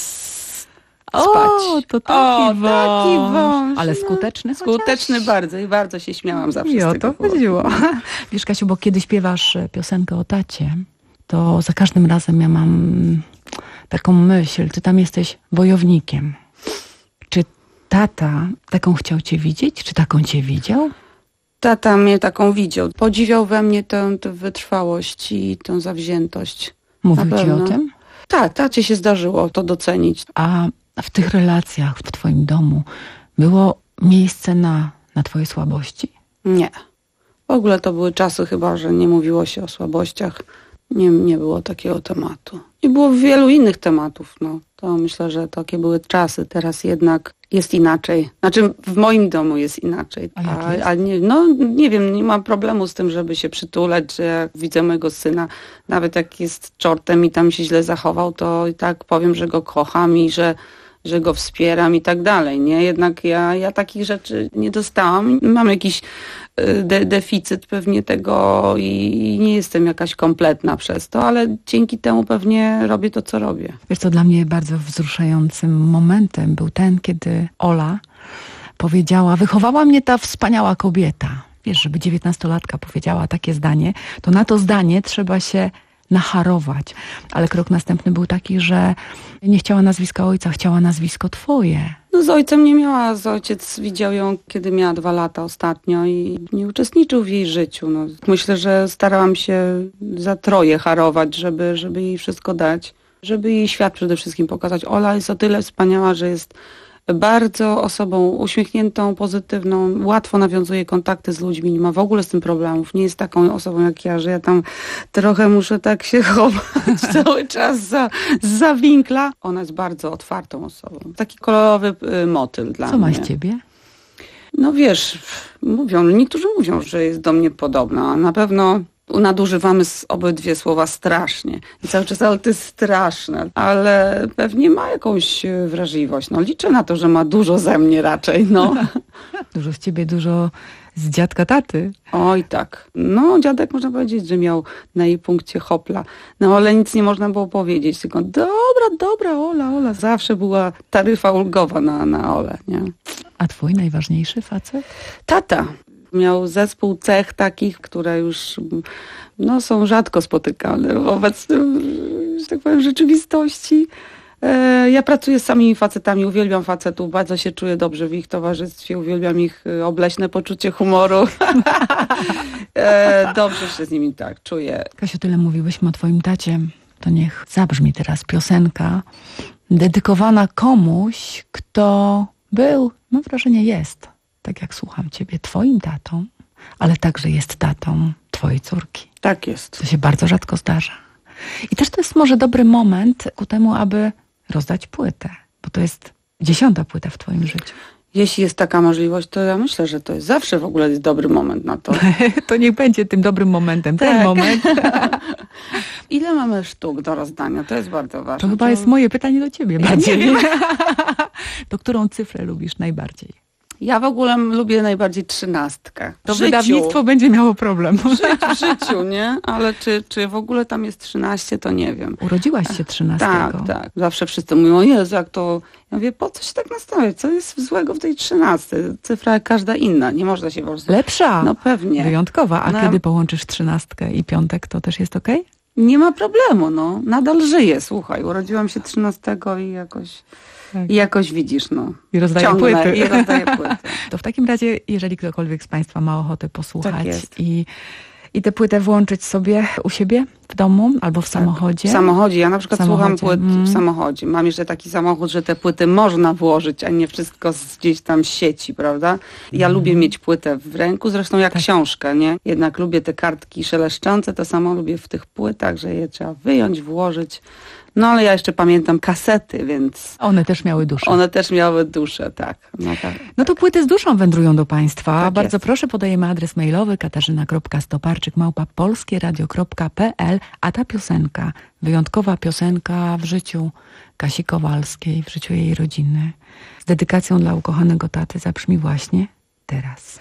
s- spać. O, to taki o, wąż. taki wąż. Ale no. skuteczny Skuteczny chociaż? bardzo i bardzo się śmiałam zawsze I z o tego to powodu. chodziło. Wiesz, Kasiu, bo kiedy śpiewasz piosenkę o tacie, to za każdym razem ja mam taką myśl, ty tam jesteś wojownikiem. Czy tata taką chciał cię widzieć? Czy taką cię widział? Tata mnie taką widział. Podziwiał we mnie tę, tę wytrwałość i tę zawziętość. Mówił Na ci pewno. o tym? Tak, tacie się zdarzyło to docenić. A w tych relacjach w twoim domu było miejsce na, na twoje słabości? Nie. W ogóle to były czasy chyba, że nie mówiło się o słabościach. Nie, nie było takiego tematu. I było wielu innych tematów. No. To myślę, że takie były czasy. Teraz jednak jest inaczej. Znaczy w moim domu jest inaczej. A jak jest? a nie, no nie wiem, nie mam problemu z tym, żeby się przytulać, że jak widzę mojego syna, nawet jak jest czortem i tam się źle zachował, to i tak powiem, że go kocham i że że go wspieram i tak dalej, nie? Jednak ja, ja takich rzeczy nie dostałam. Mam jakiś y, de, deficyt pewnie tego i nie jestem jakaś kompletna przez to, ale dzięki temu pewnie robię to, co robię. Wiesz co, dla mnie bardzo wzruszającym momentem był ten, kiedy Ola powiedziała, wychowała mnie ta wspaniała kobieta. Wiesz, żeby dziewiętnastolatka powiedziała takie zdanie, to na to zdanie trzeba się nacharować. Ale krok następny był taki, że nie chciała nazwiska ojca, chciała nazwisko twoje. No z ojcem nie miała, z ojciec widział ją, kiedy miała dwa lata ostatnio i nie uczestniczył w jej życiu. No, myślę, że starałam się za troje harować, żeby, żeby jej wszystko dać, żeby jej świat przede wszystkim pokazać. Ola jest o tyle wspaniała, że jest bardzo osobą uśmiechniętą, pozytywną, łatwo nawiązuje kontakty z ludźmi, nie ma w ogóle z tym problemów. Nie jest taką osobą jak ja, że ja tam trochę muszę tak się chować cały czas za, za winkla. Ona jest bardzo otwartą osobą. Taki kolorowy y, motyl dla Co mnie. ma z ciebie? No wiesz, mówią, niektórzy mówią, że jest do mnie podobna, a na pewno nadużywamy z obydwie słowa strasznie. I cały czas, ale to jest straszne. Ale pewnie ma jakąś wrażliwość. No liczę na to, że ma dużo ze mnie raczej, no. Dużo z ciebie, dużo z dziadka taty. Oj tak. No dziadek można powiedzieć, że miał na jej punkcie hopla. No ale nic nie można było powiedzieć. Tylko dobra, dobra, Ola, Ola. Zawsze była taryfa ulgowa na, na Olę, nie? A twój najważniejszy facet? Tata. Miał zespół cech takich, które już no, są rzadko spotykane w obecnym, że tak powiem, rzeczywistości. E, ja pracuję z samymi facetami, uwielbiam facetów, bardzo się czuję dobrze w ich towarzystwie, uwielbiam ich obleśne poczucie humoru. e, dobrze się z nimi tak czuję. Kasiu, tyle mówiłyśmy o twoim tacie, to niech zabrzmi teraz piosenka dedykowana komuś, kto był, mam wrażenie jest, tak jak słucham ciebie, twoim tatą, ale także jest tatą twojej córki. Tak jest. To się bardzo rzadko zdarza. I też to jest może dobry moment ku temu, aby rozdać płytę, bo to jest dziesiąta płyta w twoim życiu. Jeśli jest taka możliwość, to ja myślę, że to jest zawsze w ogóle jest dobry moment na to. To niech będzie tym dobrym momentem, ten tak. moment. Ile mamy sztuk do rozdania? To jest bardzo ważne. To chyba to... jest moje pytanie do ciebie ja bardziej. Nie wiem. To którą cyfrę lubisz najbardziej? Ja w ogóle lubię najbardziej trzynastkę. To wydawnictwo będzie miało problem. W życiu, w życiu, nie? Ale czy, czy w ogóle tam jest trzynaście, to nie wiem. Urodziłaś się trzynastego. Tak, tak. Zawsze wszyscy mówią, o Jezu, jak to... Ja mówię, po co się tak nastawiać? Co jest złego w tej trzynastej? Cyfra jak każda inna. Nie można się po prostu... Lepsza. No pewnie. Wyjątkowa. A no. kiedy połączysz trzynastkę i piątek, to też jest okej? Okay? Nie ma problemu, no. Nadal żyję, słuchaj. Urodziłam się trzynastego i jakoś... Tak. I jakoś widzisz, no. I rozdaję ciągnę, płyty. I rozdaję płyty. To w takim razie, jeżeli ktokolwiek z państwa ma ochotę posłuchać tak jest. i, i tę płytę włączyć sobie u siebie w domu albo w samochodzie. W samochodzie. Ja na przykład słucham płyt mm. w samochodzie. Mam jeszcze taki samochód, że te płyty można włożyć, a nie wszystko z, gdzieś tam z sieci, prawda? Ja mm. lubię mieć płytę w ręku, zresztą jak tak. książkę, nie? Jednak lubię te kartki szeleszczące, to samo lubię w tych płytach, że je trzeba wyjąć, włożyć. No ale ja jeszcze pamiętam kasety, więc... One też miały duszę. One też miały duszę, tak. No, tak. no to płyty z duszą wędrują do państwa. Tak Bardzo jest. proszę, podajemy adres mailowy katarzyna kropka stoparczyk małpa polskieradio kropka pe el, a ta piosenka, wyjątkowa piosenka w życiu Kasi Kowalskiej, w życiu jej rodziny, z dedykacją dla ukochanego taty zabrzmi właśnie teraz.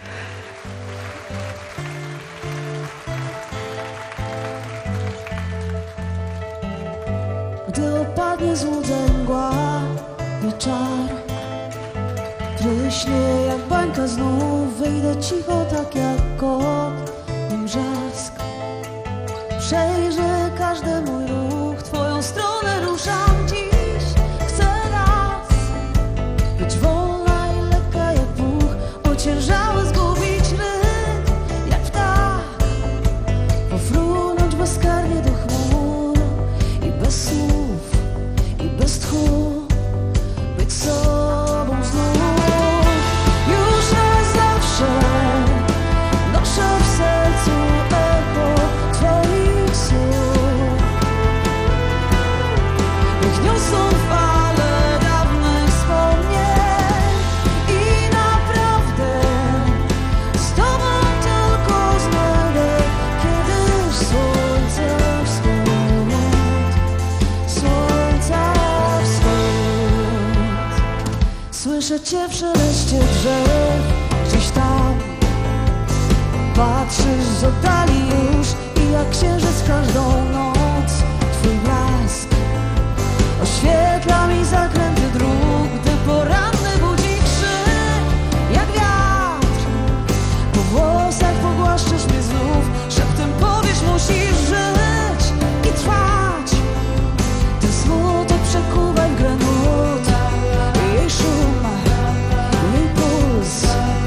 Gdy opadnie złudzeń mgła i czar tryśnie jak bańka znów, wyjdę cicho tak jak kot i mrzask. Przejrzę każdy mój ruch, w twoją stronę ruszam dziś. Chcę raz być wolna i lekka jak puch, ociężały zgubić ryk jak ptak, pofrunąć bezkarnie do chmur i bez słów i bez tchu być sobą znów. Już na zawsze noszę w sercu echo twoich słów. Niech niosą fale dawnych wspomnień i naprawdę z tobą tylko znajdę kiedyś słońce wschód, słońca wschód. Słyszę cię w szeleście drzew, gdzieś tam patrzysz z oddali już i jak księżyc każdą noc twój blask oświetla mi zakręty dróg, gdy poranny budzi krzyk jak wiatr. Po włosach pogłaszczysz mnie znów, szeptem powiesz, musisz żyć i trwać. Ten smutek przekuwa w grę nut, jej szum, jej puls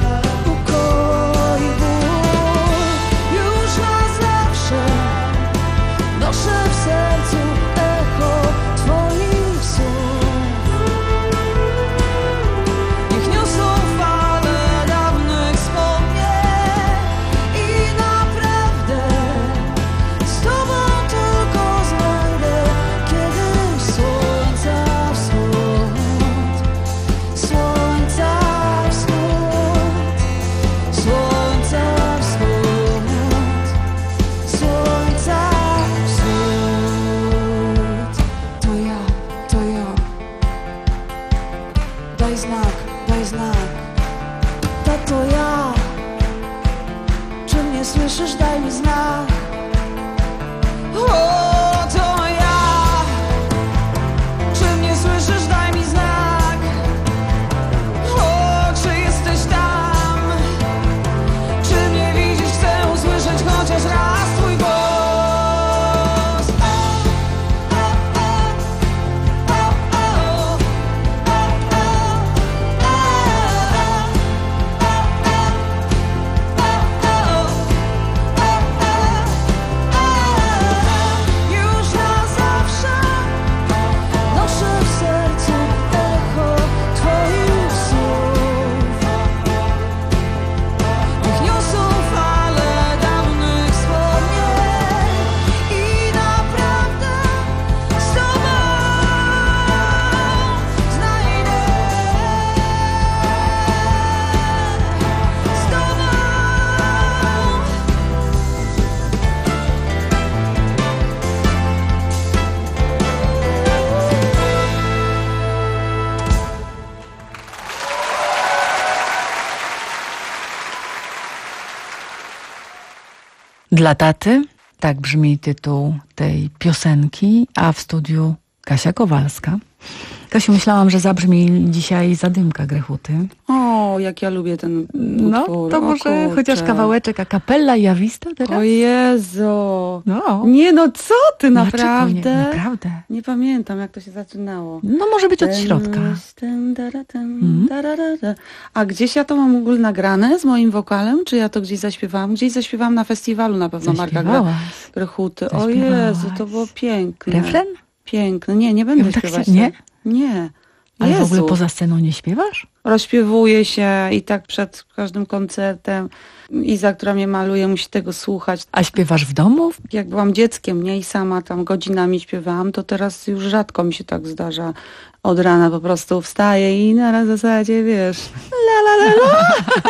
ukoi ból. Już na zawsze noszę w sercu echo twoich słów. mnie słyszysz, daj mi znak. O, to ja. Czy mnie słyszysz, daj mi znak. O, czy jesteś tam? Czy mnie widzisz, chcę usłyszeć chociaż raz twój głos. Dla taty, tak brzmi tytuł tej piosenki, a w studiu Kasia Kowalska. Kasiu, myślałam, że zabrzmi dzisiaj Zadymka Grechuty. O, jak ja lubię ten utwór. No, to może chociaż kawałeczek a cappella Jawista teraz? O Jezu. No. Nie no, co ty, No, naprawdę? nie, naprawdę. Nie pamiętam, jak to się zaczynało. No może być od środka. Ten, dara, ten, mm. darara. A gdzieś ja to mam w ogóle nagrane z moim wokalem? Czy ja to gdzieś zaśpiewałam? Gdzieś zaśpiewałam na festiwalu na pewno Marka Gre- Grechuty. O Jezu, to było piękne. Refren? Piękne. Nie, nie będę tak śpiewać. się, nie? Nie. Ale Jezu. w ogóle poza sceną nie śpiewasz? Rozpiewuję się i tak przed każdym koncertem. Iza, która mnie maluje, musi tego słuchać. A śpiewasz w domu? Jak byłam dzieckiem, nie, i sama tam godzinami śpiewałam, to teraz już rzadko mi się tak zdarza. Od rana po prostu wstaję i na zasadzie, wiesz, la la la la.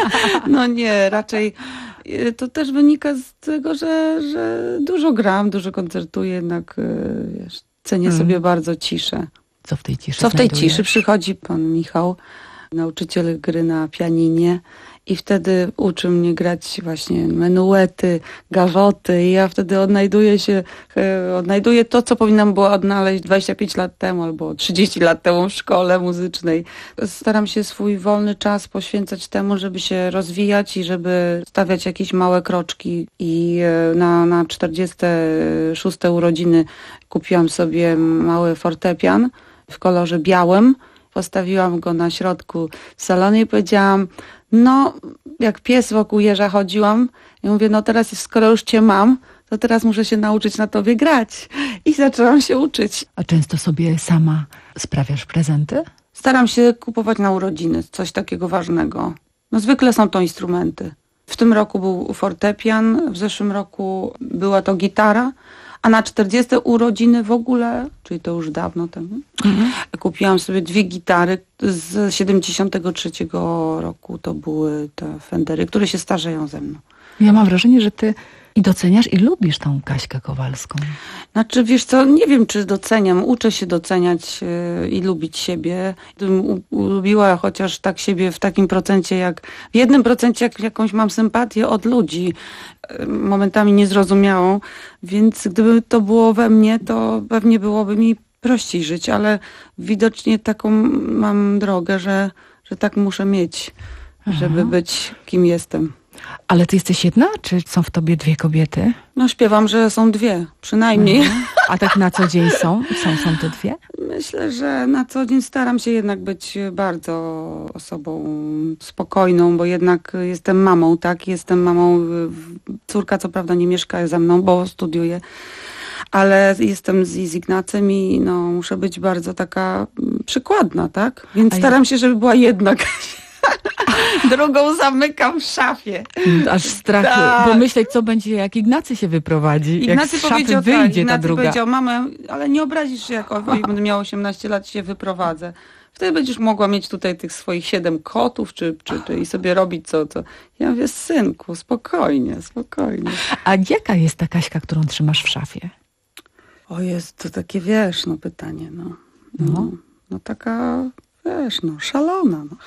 No nie, raczej to też wynika z tego, że, że dużo gram, dużo koncertuję, jednak, wiesz, cenię mm. sobie bardzo ciszę. Co w tej ciszy Co w tej znajdujesz? ciszy przychodzi pan Michał, nauczyciel gry na pianinie, i wtedy uczy mnie grać właśnie menuety, gawoty, i ja wtedy odnajduję się, e, odnajduję to, co powinnam było odnaleźć dwadzieścia pięć lat temu albo trzydzieści lat temu w szkole muzycznej. Staram się swój wolny czas poświęcać temu, żeby się rozwijać i żeby stawiać jakieś małe kroczki. I e, na, na czterdzieste szóste urodziny kupiłam sobie mały fortepian w kolorze białym. Postawiłam go na środku salonu i powiedziałam, no, jak pies wokół jeża chodziłam, i mówię, no teraz, skoro już cię mam, to teraz muszę się nauczyć na tobie grać. I zaczęłam się uczyć. A często sobie sama sprawiasz prezenty? Staram się kupować na urodziny coś takiego ważnego. No zwykle są to instrumenty. W tym roku był fortepian, w zeszłym roku była to gitara, a na czterdzieste urodziny w ogóle, czyli to już dawno temu, mhm. kupiłam sobie dwie gitary z siedemdziesiątego trzeciego roku. To były te Fendery, które się starzeją ze mną. Ja mam wrażenie, że ty i doceniasz, i lubisz tą Kaśkę Kowalską. Znaczy, wiesz co, nie wiem, czy doceniam. Uczę się doceniać yy, i lubić siebie. Gdybym u- lubiła chociaż tak siebie w takim procencie, jak w jednym procencie, jak jakąś mam sympatię od ludzi, yy, momentami niezrozumiałą, więc gdyby to było we mnie, to pewnie byłoby mi prościej żyć, ale widocznie taką mam drogę, że, że tak muszę mieć, Aha. żeby być kim jestem. Ale ty jesteś jedna, czy są w tobie dwie kobiety? No śpiewam, że są dwie, przynajmniej. Mhm. A tak na co dzień są? Są, są te dwie? Myślę, że na co dzień staram się jednak być bardzo osobą spokojną, bo jednak jestem mamą, tak? Jestem mamą, córka co prawda nie mieszka ze mną, bo studiuje, ale jestem z, z Ignacym i no, muszę być bardzo taka przykładna, tak? Więc A staram ja... się, żeby była jednak... Drugą zamykam w szafie. Aż strach tak. pomyśleć, co będzie, jak Ignacy się wyprowadzi. Ignacy jak z powiedział, szafy wyjdzie tak, ta Ignacy druga. powiedział, mamę, ale nie obrazisz się, jak będę miała osiemnaście lat i się wyprowadzę. Wtedy będziesz mogła mieć tutaj tych swoich siedem kotów, czy, czy, czy i sobie robić co, co. Ja mówię, synku, spokojnie, spokojnie. A jaka jest ta Kaśka, którą trzymasz w szafie? O jest to takie, wiesz, no pytanie, no. No, no taka... wiesz, no szalona. No.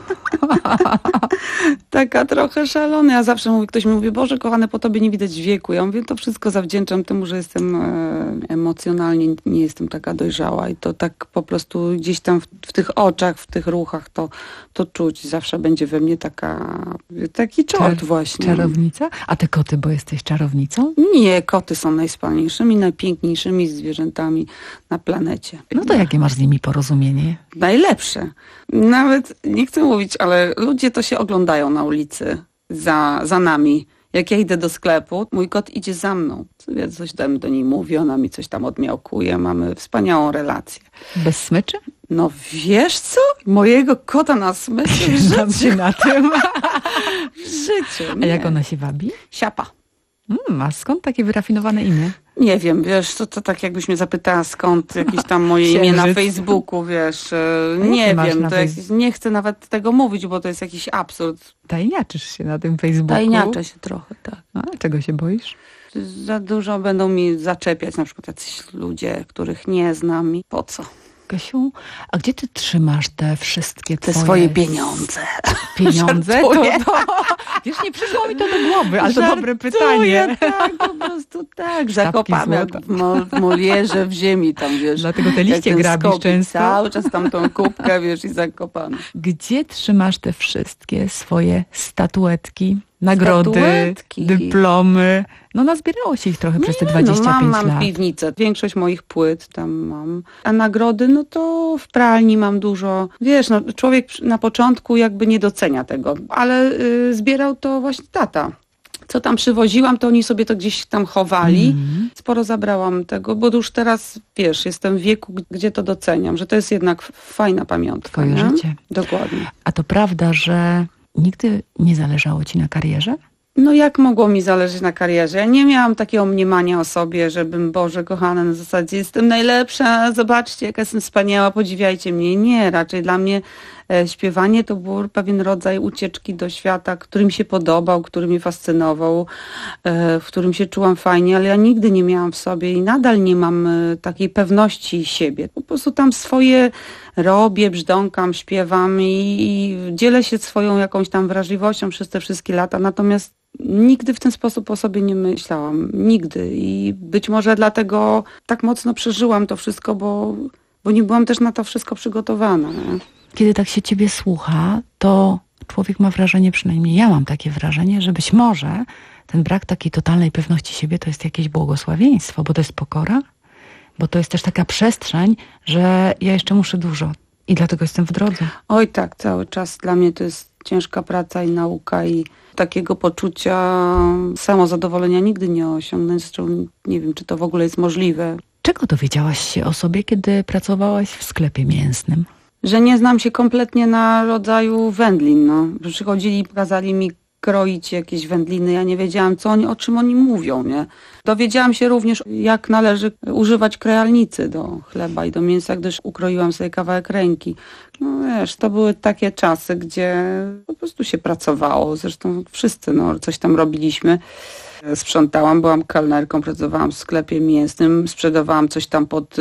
Taka trochę szalona. Ja zawsze mówię, ktoś mi mówi, Boże kochany, po tobie nie widać wieku. Ja mówię, to wszystko zawdzięczam temu, że jestem e, emocjonalnie, nie jestem taka dojrzała i to tak po prostu gdzieś tam w, w tych oczach, w tych ruchach to, to czuć. Zawsze będzie we mnie taka, taki czort właśnie. Czarownica? A te koty, bo jesteś czarownicą? Nie, koty są najwspanialszymi, najpiękniejszymi zwierzętami na planecie. No to jakie masz z nimi porozumienie? Najlepsze. Nawet, nie chcę mówić, ale ludzie to się oglądają na ulicy za, za nami. Jak ja idę do sklepu, mój kot idzie za mną. Ja coś tam do niej mówię, ona mi coś tam odmiałkuje. Mamy wspaniałą relację. Bez smyczy? No wiesz co? Mojego kota na smyczy w życiu. na tym. W życiu. A jak ona się wabi? Siapa. Mm, a skąd takie wyrafinowane imię? Nie wiem, wiesz, to, to tak jakbyś mnie zapytała, skąd jakieś tam moje imię na Facebooku, wiesz, nie wiem, to jakieś, nie chcę nawet tego mówić, bo to jest jakiś absurd. Tajniaczysz się na tym Facebooku? Tajniaczę się trochę, tak. A czego się boisz? Za dużo będą mi zaczepiać, na przykład jacyś ludzie, których nie znam i po co? Kasiu, a gdzie ty trzymasz te wszystkie te twoje... swoje pieniądze? Pieniądze? To, to, wiesz, nie przyszło mi to do głowy, ale to dobre pytanie. Tak, po prostu tak, zakopane w molierze w ziemi tam, wiesz. Dlatego te liście grabisz często. Cały czas tam tą kubkę, wiesz, i zakopane. Gdzie trzymasz te wszystkie swoje statuetki, nagrody, statuetki. dyplomy? No nazbierało się ich trochę przez te dwadzieścia pięć no, mam, lat. Mam piwnicę, większość moich płyt tam mam. A nagrody, no to w pralni mam dużo. Wiesz, no człowiek na początku jakby nie docenia tego, ale y, zbierał to właśnie tata. Co tam przywoziłam, to oni sobie to gdzieś tam chowali. Mm. Sporo zabrałam tego, bo już teraz, wiesz, jestem w wieku, gdzie to doceniam, że to jest jednak fajna pamiątka. Twoje nie? życie. Dokładnie. A to prawda, że nigdy nie zależało ci na karierze? No jak mogło mi zależeć na karierze? Ja nie miałam takiego mniemania o sobie, żebym, Boże kochana, na zasadzie jestem najlepsza, zobaczcie jaka jestem wspaniała, podziwiajcie mnie. Nie, raczej dla mnie e, śpiewanie to był pewien rodzaj ucieczki do świata, który mi się podobał, który mnie fascynował, e, w którym się czułam fajnie, ale ja nigdy nie miałam w sobie i nadal nie mam e, takiej pewności siebie. Po prostu tam swoje robię, brzdąkam, śpiewam i, i dzielę się swoją jakąś tam wrażliwością przez te wszystkie lata, natomiast nigdy w ten sposób o sobie nie myślałam. Nigdy. I być może dlatego tak mocno przeżyłam to wszystko, bo, bo nie byłam też na to wszystko przygotowana. Nie? Kiedy tak się ciebie słucha, to człowiek ma wrażenie, przynajmniej ja mam takie wrażenie, że być może ten brak takiej totalnej pewności siebie to jest jakieś błogosławieństwo, bo to jest pokora, bo to jest też taka przestrzeń, że ja jeszcze muszę dużo i dlatego jestem w drodze. Oj tak, cały czas dla mnie to jest ciężka praca i nauka i takiego poczucia samozadowolenia nigdy nie osiągnę. Zresztą nie wiem, czy to w ogóle jest możliwe. Czego dowiedziałaś się o sobie, kiedy pracowałaś w sklepie mięsnym? Że nie znam się kompletnie na rodzaju wędlin. No. Przychodzili i kazali mi kroić jakieś wędliny. Ja nie wiedziałam, co oni, o czym oni mówią. Nie? Dowiedziałam się również, jak należy używać krealnicy do chleba i do mięsa, gdyż ukroiłam sobie kawałek ręki. No wiesz, to były takie czasy, gdzie po prostu się pracowało. Zresztą wszyscy no, coś tam robiliśmy. Sprzątałam, byłam kelnerką, pracowałam w sklepie mięsnym, sprzedawałam coś tam pod...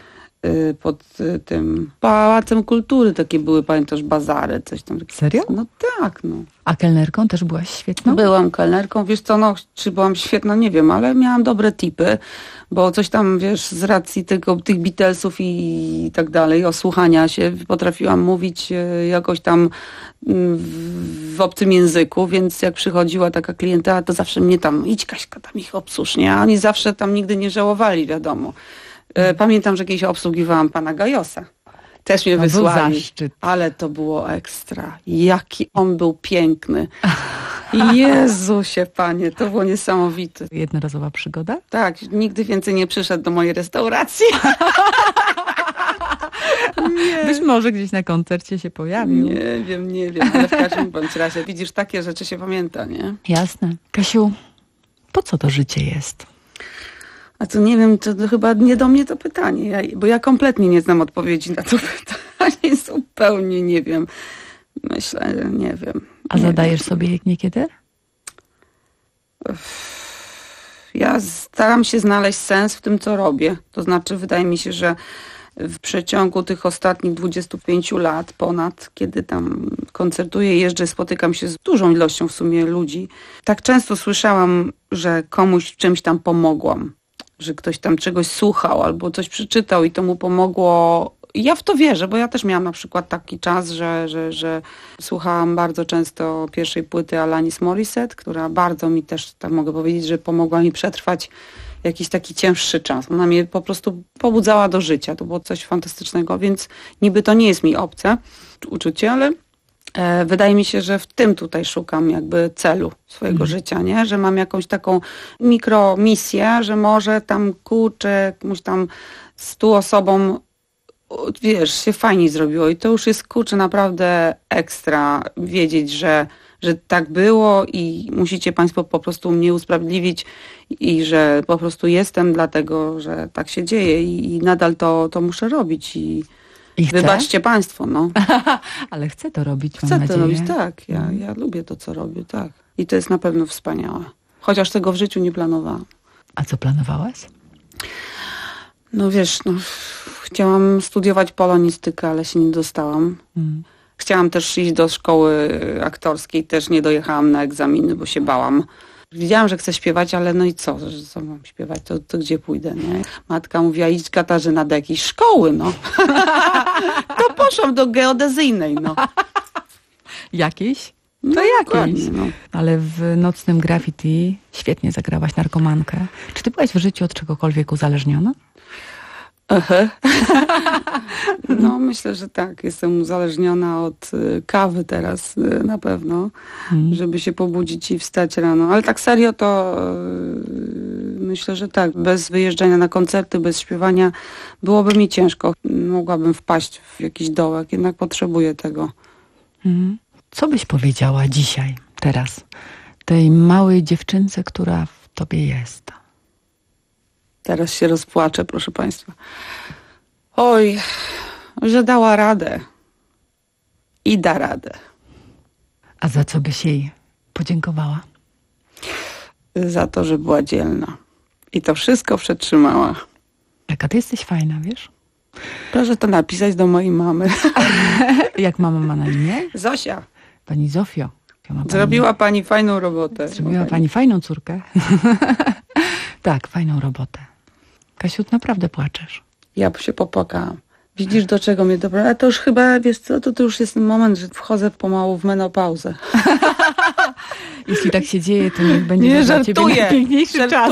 pod tym Pałacem Kultury takie były, pamiętasz, bazary, coś tam. Serio? No tak, no. A kelnerką też byłaś świetną? Byłam kelnerką, wiesz co, no, czy byłam świetna, nie wiem, ale miałam dobre tipy, bo coś tam, wiesz, z racji tego, tych Beatlesów i, i tak dalej, osłuchania się, potrafiłam mówić jakoś tam w, w obcym języku, więc jak przychodziła taka klientela, to zawsze mnie tam, idź Kaśka, tam ich obsłuż, nie? A oni zawsze tam nigdy nie żałowali, wiadomo. Pamiętam, że kiedyś obsługiwałam pana Gajosa. Też mnie to wysłali. Był zaszczyt. Ale to było ekstra. Jaki on był piękny. Jezusie, Panie, to było niesamowite. Jednorazowa przygoda? Tak, nigdy więcej nie przyszedł do mojej restauracji. Nie. Być może gdzieś na koncercie się pojawił. Nie wiem, nie wiem, ale w każdym bądź razie widzisz, takie rzeczy się pamięta, nie? Jasne. Kasiu, po co to życie jest? A to nie wiem, to chyba nie do mnie to pytanie, ja, bo ja kompletnie nie znam odpowiedzi na to pytanie, zupełnie nie wiem. Myślę, nie wiem. A nie zadajesz wiem. sobie jak niekiedy? Ja staram się znaleźć sens w tym, co robię. To znaczy, wydaje mi się, że w przeciągu tych ostatnich dwudziestu pięciu lat ponad, kiedy tam koncertuję, jeżdżę, spotykam się z dużą ilością w sumie ludzi. Tak często słyszałam, że komuś w czymś tam pomogłam, że ktoś tam czegoś słuchał albo coś przeczytał i to mu pomogło. Ja w to wierzę, bo ja też miałam na przykład taki czas, że, że, że słuchałam bardzo często pierwszej płyty Alanis Morissette, która bardzo mi też, tak mogę powiedzieć, że pomogła mi przetrwać jakiś taki cięższy czas. Ona mnie po prostu pobudzała do życia. To było coś fantastycznego, więc niby to nie jest mi obce uczucie, ale e, wydaje mi się, że w tym tutaj szukam jakby celu swojego mm. życia, nie? Że mam jakąś taką mikromisję, że może tam kurczę, jakąś tam stu osobom, wiesz, się fajnie zrobiło i to już jest kurczę naprawdę ekstra wiedzieć, że że tak było i musicie Państwo po prostu mnie usprawiedliwić i że po prostu jestem dlatego, że tak się dzieje i, i nadal to, to muszę robić i, I wybaczcie Państwo, no. Ale chcę to robić, Chcę mam to nadzieję. robić, tak. Ja, ja lubię to, co robię, tak. I to jest na pewno wspaniałe. Chociaż tego w życiu nie planowałam. A co planowałaś? No wiesz, no, chciałam studiować polonistykę, ale się nie dostałam. Mm. Chciałam też iść do szkoły aktorskiej, też nie dojechałam na egzaminy, bo się bałam. Wiedziałam, że chcę śpiewać, ale no i co, że co mam śpiewać, to, to gdzie pójdę, nie? Matka mówiła, idź Katarzyna do jakiejś szkoły, no. To poszłam do geodezyjnej, no. Jakiejś? To no, jakiejś. No. Ale w Nocnym Graffiti świetnie zagrałaś narkomankę. Czy ty byłaś w życiu od czegokolwiek uzależniona? Aha. No myślę, że tak. Jestem uzależniona od y, kawy teraz y, na pewno, hmm. żeby się pobudzić i wstać rano. Ale tak serio to y, myślę, że tak. Bez wyjeżdżania na koncerty, bez śpiewania byłoby mi ciężko. Mogłabym wpaść w jakiś dołek. Jednak potrzebuję tego. Hmm. Co byś powiedziała dzisiaj, teraz, tej małej dziewczynce, która w tobie jest? Teraz się rozpłaczę, proszę Państwa. Oj, że dała radę. I da radę. A za co byś jej podziękowała? Za to, że była dzielna. I to wszystko przetrzymała. Jaka ty jesteś fajna, wiesz? Proszę to napisać do mojej mamy. Jak mama ma na imię? Zosia. Pani Zofio. Pani... Zrobiła pani fajną robotę. Zrobiła pani... pani fajną córkę. Tak, fajną robotę. Kasiut, naprawdę płaczesz. Ja się popłakałam. Widzisz, do czego mnie dobra. Ale to już chyba, wiesz co, to, to już jest ten moment, że wchodzę pomału w menopauzę. Jeśli tak się dzieje, to niech będzie nie, dla ciebie najpiękniejszy czas.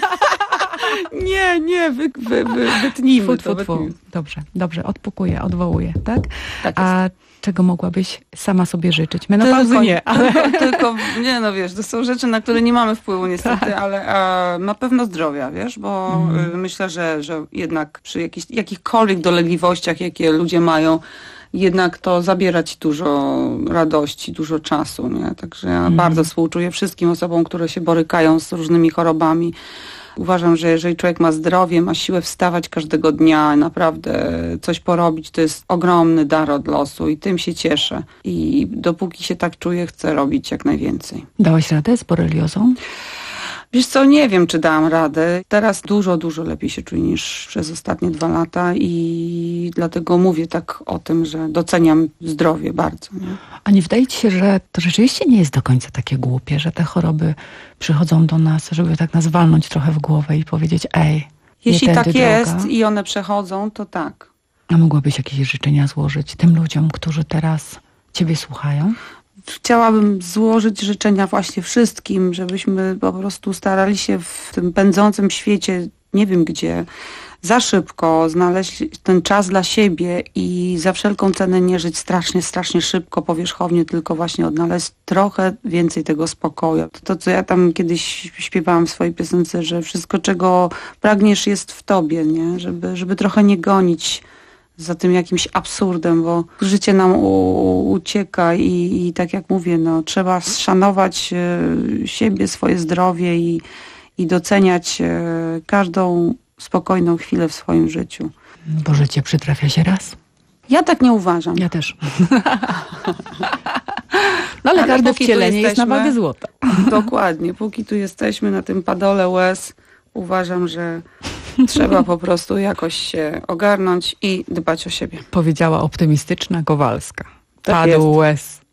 Nie, nie, wy, wy, wy, wytnijmy fu, to. Fu, fu. Dobrze, dobrze, odpukuję, odwołuję, tak? Tak A czego mogłabyś sama sobie życzyć? Menopauzy tylko, nie, ale... Tylko, tylko, nie no wiesz, to są rzeczy, na które nie mamy wpływu niestety, tak. ale a, na pewno zdrowia, wiesz, bo mm. y, myślę, że, że jednak przy jakichś, jakichkolwiek dolegliwościach, jakie ludzie mają, jednak to zabiera ci dużo radości, dużo czasu, nie? Także ja mm. bardzo współczuję wszystkim osobom, które się borykają z różnymi chorobami. Uważam, że jeżeli człowiek ma zdrowie, ma siłę wstawać każdego dnia, naprawdę coś porobić, to jest ogromny dar od losu i tym się cieszę. I dopóki się tak czuję, chcę robić jak najwięcej. Dałaś radę z boreliozą? Wiesz co, nie wiem, czy dałam radę. Teraz dużo, dużo lepiej się czuję niż przez ostatnie dwa lata i dlatego mówię tak o tym, że doceniam zdrowie bardzo. Nie? A nie wydaje ci się, że to rzeczywiście nie jest do końca takie głupie, że te choroby przychodzą do nas, żeby tak nas walnąć trochę w głowę i powiedzieć, ej, jeśli nie tak tędy jest droga. I one przechodzą, to tak. A mogłabyś jakieś życzenia złożyć tym ludziom, którzy teraz ciebie słuchają? Chciałabym złożyć życzenia właśnie wszystkim, żebyśmy po prostu starali się w tym pędzącym świecie, nie wiem gdzie, za szybko znaleźć ten czas dla siebie i za wszelką cenę nie żyć strasznie, strasznie szybko, powierzchownie, tylko właśnie odnaleźć trochę więcej tego spokoju. To, to co ja tam kiedyś śpiewałam w swojej piosence, że wszystko, czego pragniesz, jest w tobie, nie? Żeby, żeby trochę nie gonić za tym jakimś absurdem, bo życie nam u, ucieka i, i tak jak mówię, no, trzeba szanować e, siebie, swoje zdrowie i, i doceniać e, każdą spokojną chwilę w swoim życiu. Bo życie przytrafia się raz. Ja tak nie uważam. Ja też. No ale, ale każde wcielenie jest na wagę złota. Dokładnie. Póki tu jesteśmy na tym padole łez, uważam, że Trzeba po prostu jakoś się ogarnąć i dbać o siebie. Powiedziała optymistyczna Kowalska. Tak Padł jest. łez.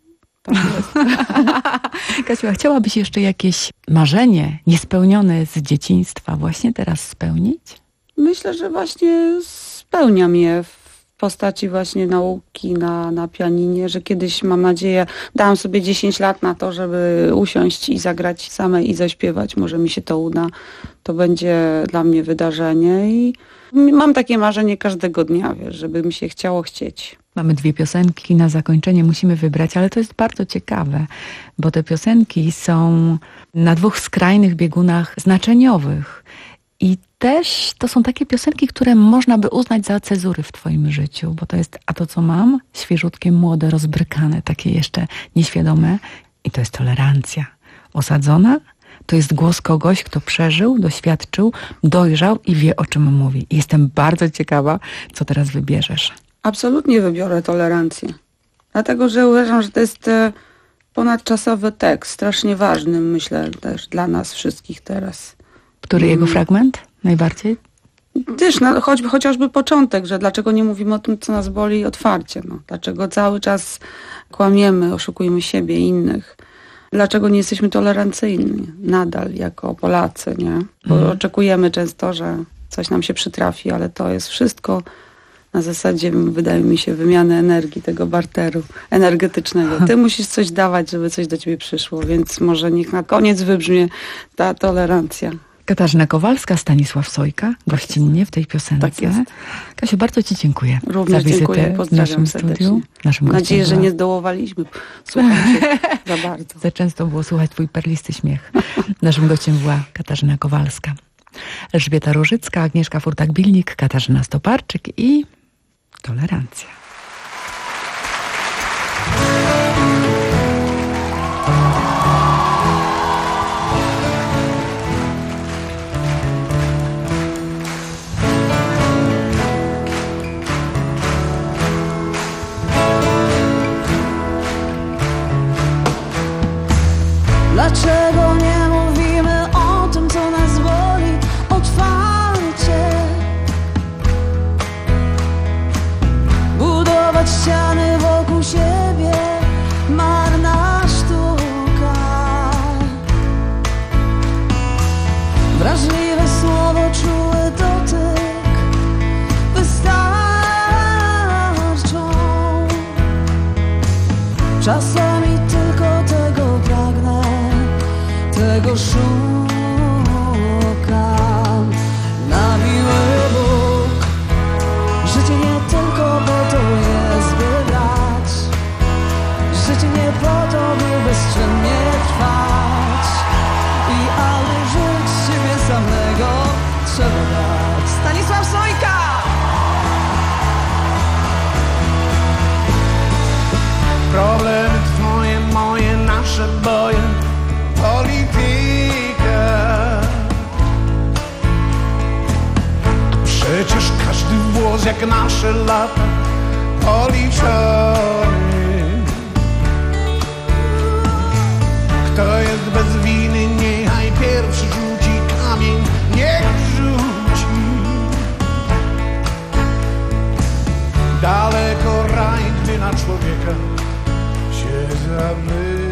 Kasiu, a chciałabyś jeszcze jakieś marzenie niespełnione z dzieciństwa właśnie teraz spełnić? Myślę, że właśnie spełniam je w postaci właśnie nauki na, na pianinie, że kiedyś, mam nadzieję, dałam sobie dziesięć lat na to, żeby usiąść i zagrać samej i zaśpiewać. Może mi się to uda. To będzie dla mnie wydarzenie i mam takie marzenie każdego dnia, wiesz, żeby mi się chciało chcieć. Mamy dwie piosenki na zakończenie, musimy wybrać, ale to jest bardzo ciekawe, bo te piosenki są na dwóch skrajnych biegunach znaczeniowych. I też to są takie piosenki, które można by uznać za cezury w twoim życiu, bo to jest A to co mam, świeżutkie, młode, rozbrykane, takie jeszcze nieświadome. I to jest tolerancja. Osadzona to jest głos kogoś, kto przeżył, doświadczył, dojrzał i wie, o czym mówi. I jestem bardzo ciekawa, co teraz wybierzesz. Absolutnie wybiorę tolerancję. Dlatego, że uważam, że to jest ponadczasowy tekst, strasznie ważny, myślę, też dla nas wszystkich teraz. Który jego fragment najbardziej? Też, no, choćby, chociażby początek, że dlaczego nie mówimy o tym, co nas boli otwarcie. No. Dlaczego cały czas kłamiemy, oszukujemy siebie i innych. Dlaczego nie jesteśmy tolerancyjni nadal jako Polacy, nie? Bo mm. oczekujemy często, że coś nam się przytrafi, ale to jest wszystko na zasadzie, wydaje mi się, wymiany energii, tego barteru energetycznego. Ty musisz coś dawać, żeby coś do ciebie przyszło, więc może niech na koniec wybrzmie ta tolerancja. Katarzyna Kowalska, Stanisław Sojka, gościnnie w tej piosence. Tak jest. Kasiu, bardzo ci dziękuję Również za wizytę dziękuję, pozdrawiam w naszym serdecznie. studiu. Naszym Mam nadzieję, była... że nie zdołowaliśmy słuchać za bardzo. Za często było słuchać twój perlisty śmiech. Naszym gościem była Katarzyna Kowalska. Elżbieta Różycka, Agnieszka Furtak-Bilnik, Katarzyna Stoparczyk i tolerancja. Dlaczego nie mówimy o tym, co nas boli otwarcie? Budować ściany wokół siebie, marna sztuka. Wrażliwe słowo, czuły dotyk wystarczą. Czasami tylko tego pragnę, tego szukam. Na miły Bóg, życie nie tylko po to jest, by grać. Życie nie po to, by bezczynnie trwać. I aby żyć siebie samego trzeba dać. Stanisław Sojka! Problemy twoje, moje, nasze boje, polityka. Przecież każdy włos jak nasze lata policzony. Kto jest bez winy, niechaj pierwszy rzuci kamień, niech rzuci. Daleko raj, gdy na człowieka się zamyka.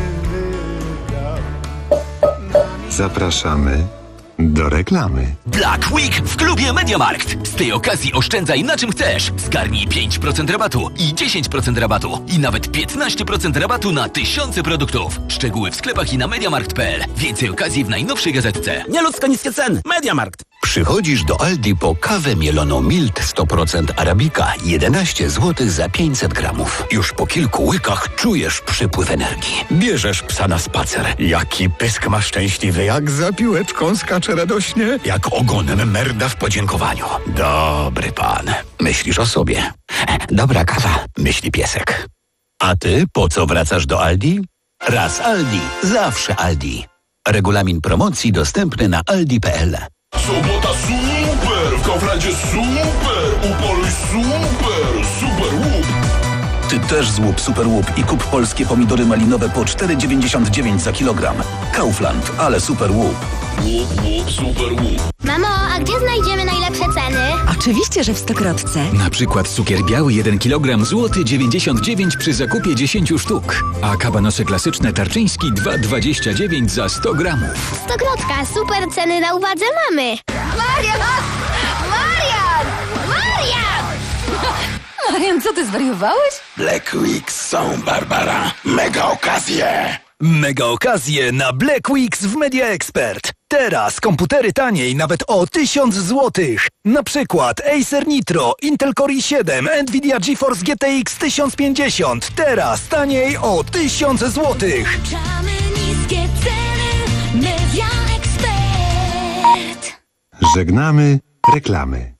Zapraszamy do reklamy. Black Week w klubie MediaMarkt. Z tej okazji oszczędzaj na czym chcesz. Zgarnij pięć procent rabatu i dziesięć procent rabatu i nawet piętnaście procent rabatu na tysiące produktów. Szczegóły w sklepach i na mediamarkt kropka p l. Więcej okazji w najnowszej gazetce. Nieludzko niskie ceny. MediaMarkt. Przychodzisz do Aldi po kawę mieloną Milt sto procent Arabika, jedenaście złotych za pięćset gramów. Już po kilku łykach czujesz przypływ energii. Bierzesz psa na spacer. Jaki pysk ma szczęśliwy, jak za piłeczką skacze radośnie, jak ogonem merda w podziękowaniu. Dobry pan. Myślisz o sobie. Dobra kawa, myśli piesek. A ty po co wracasz do Aldi? Raz Aldi, zawsze Aldi. Regulamin promocji dostępny na aldi kropka p l. Sobota super! W Kauflandzie super! Upoluj super! Super łup! Ty też złup super łup i kup polskie pomidory malinowe po cztery dziewięćdziesiąt dziewięć za kilogram. Kaufland, ale super łup. Łup, łup, super łup. Mamo, A gdzie znajdziemy najlepsze ceny? Oczywiście, że w Stokrotce. Na przykład cukier biały jeden kilogram złoty dziewięćdziesiąt dziewięć przy zakupie dziesięć sztuk. A kabanosy klasyczne tarczyński dwa dwadzieścia dziewięć za sto gramów. Stokrotka, super ceny na uwadze mamy. Marian! Marian! Marian! Marian, co ty zwariowałeś? Black Weeks są, Barbara. Mega okazje. Mega okazje na Black Weeks w Media Expert. Teraz komputery taniej nawet o tysiąc złotych. Na przykład Acer Nitro, Intel Core i siedem, Nvidia GeForce G T X tysiąc pięćdziesiąt. Teraz taniej o tysiąc złotych. Niskie ceny, Media Expert. Żegnamy reklamy.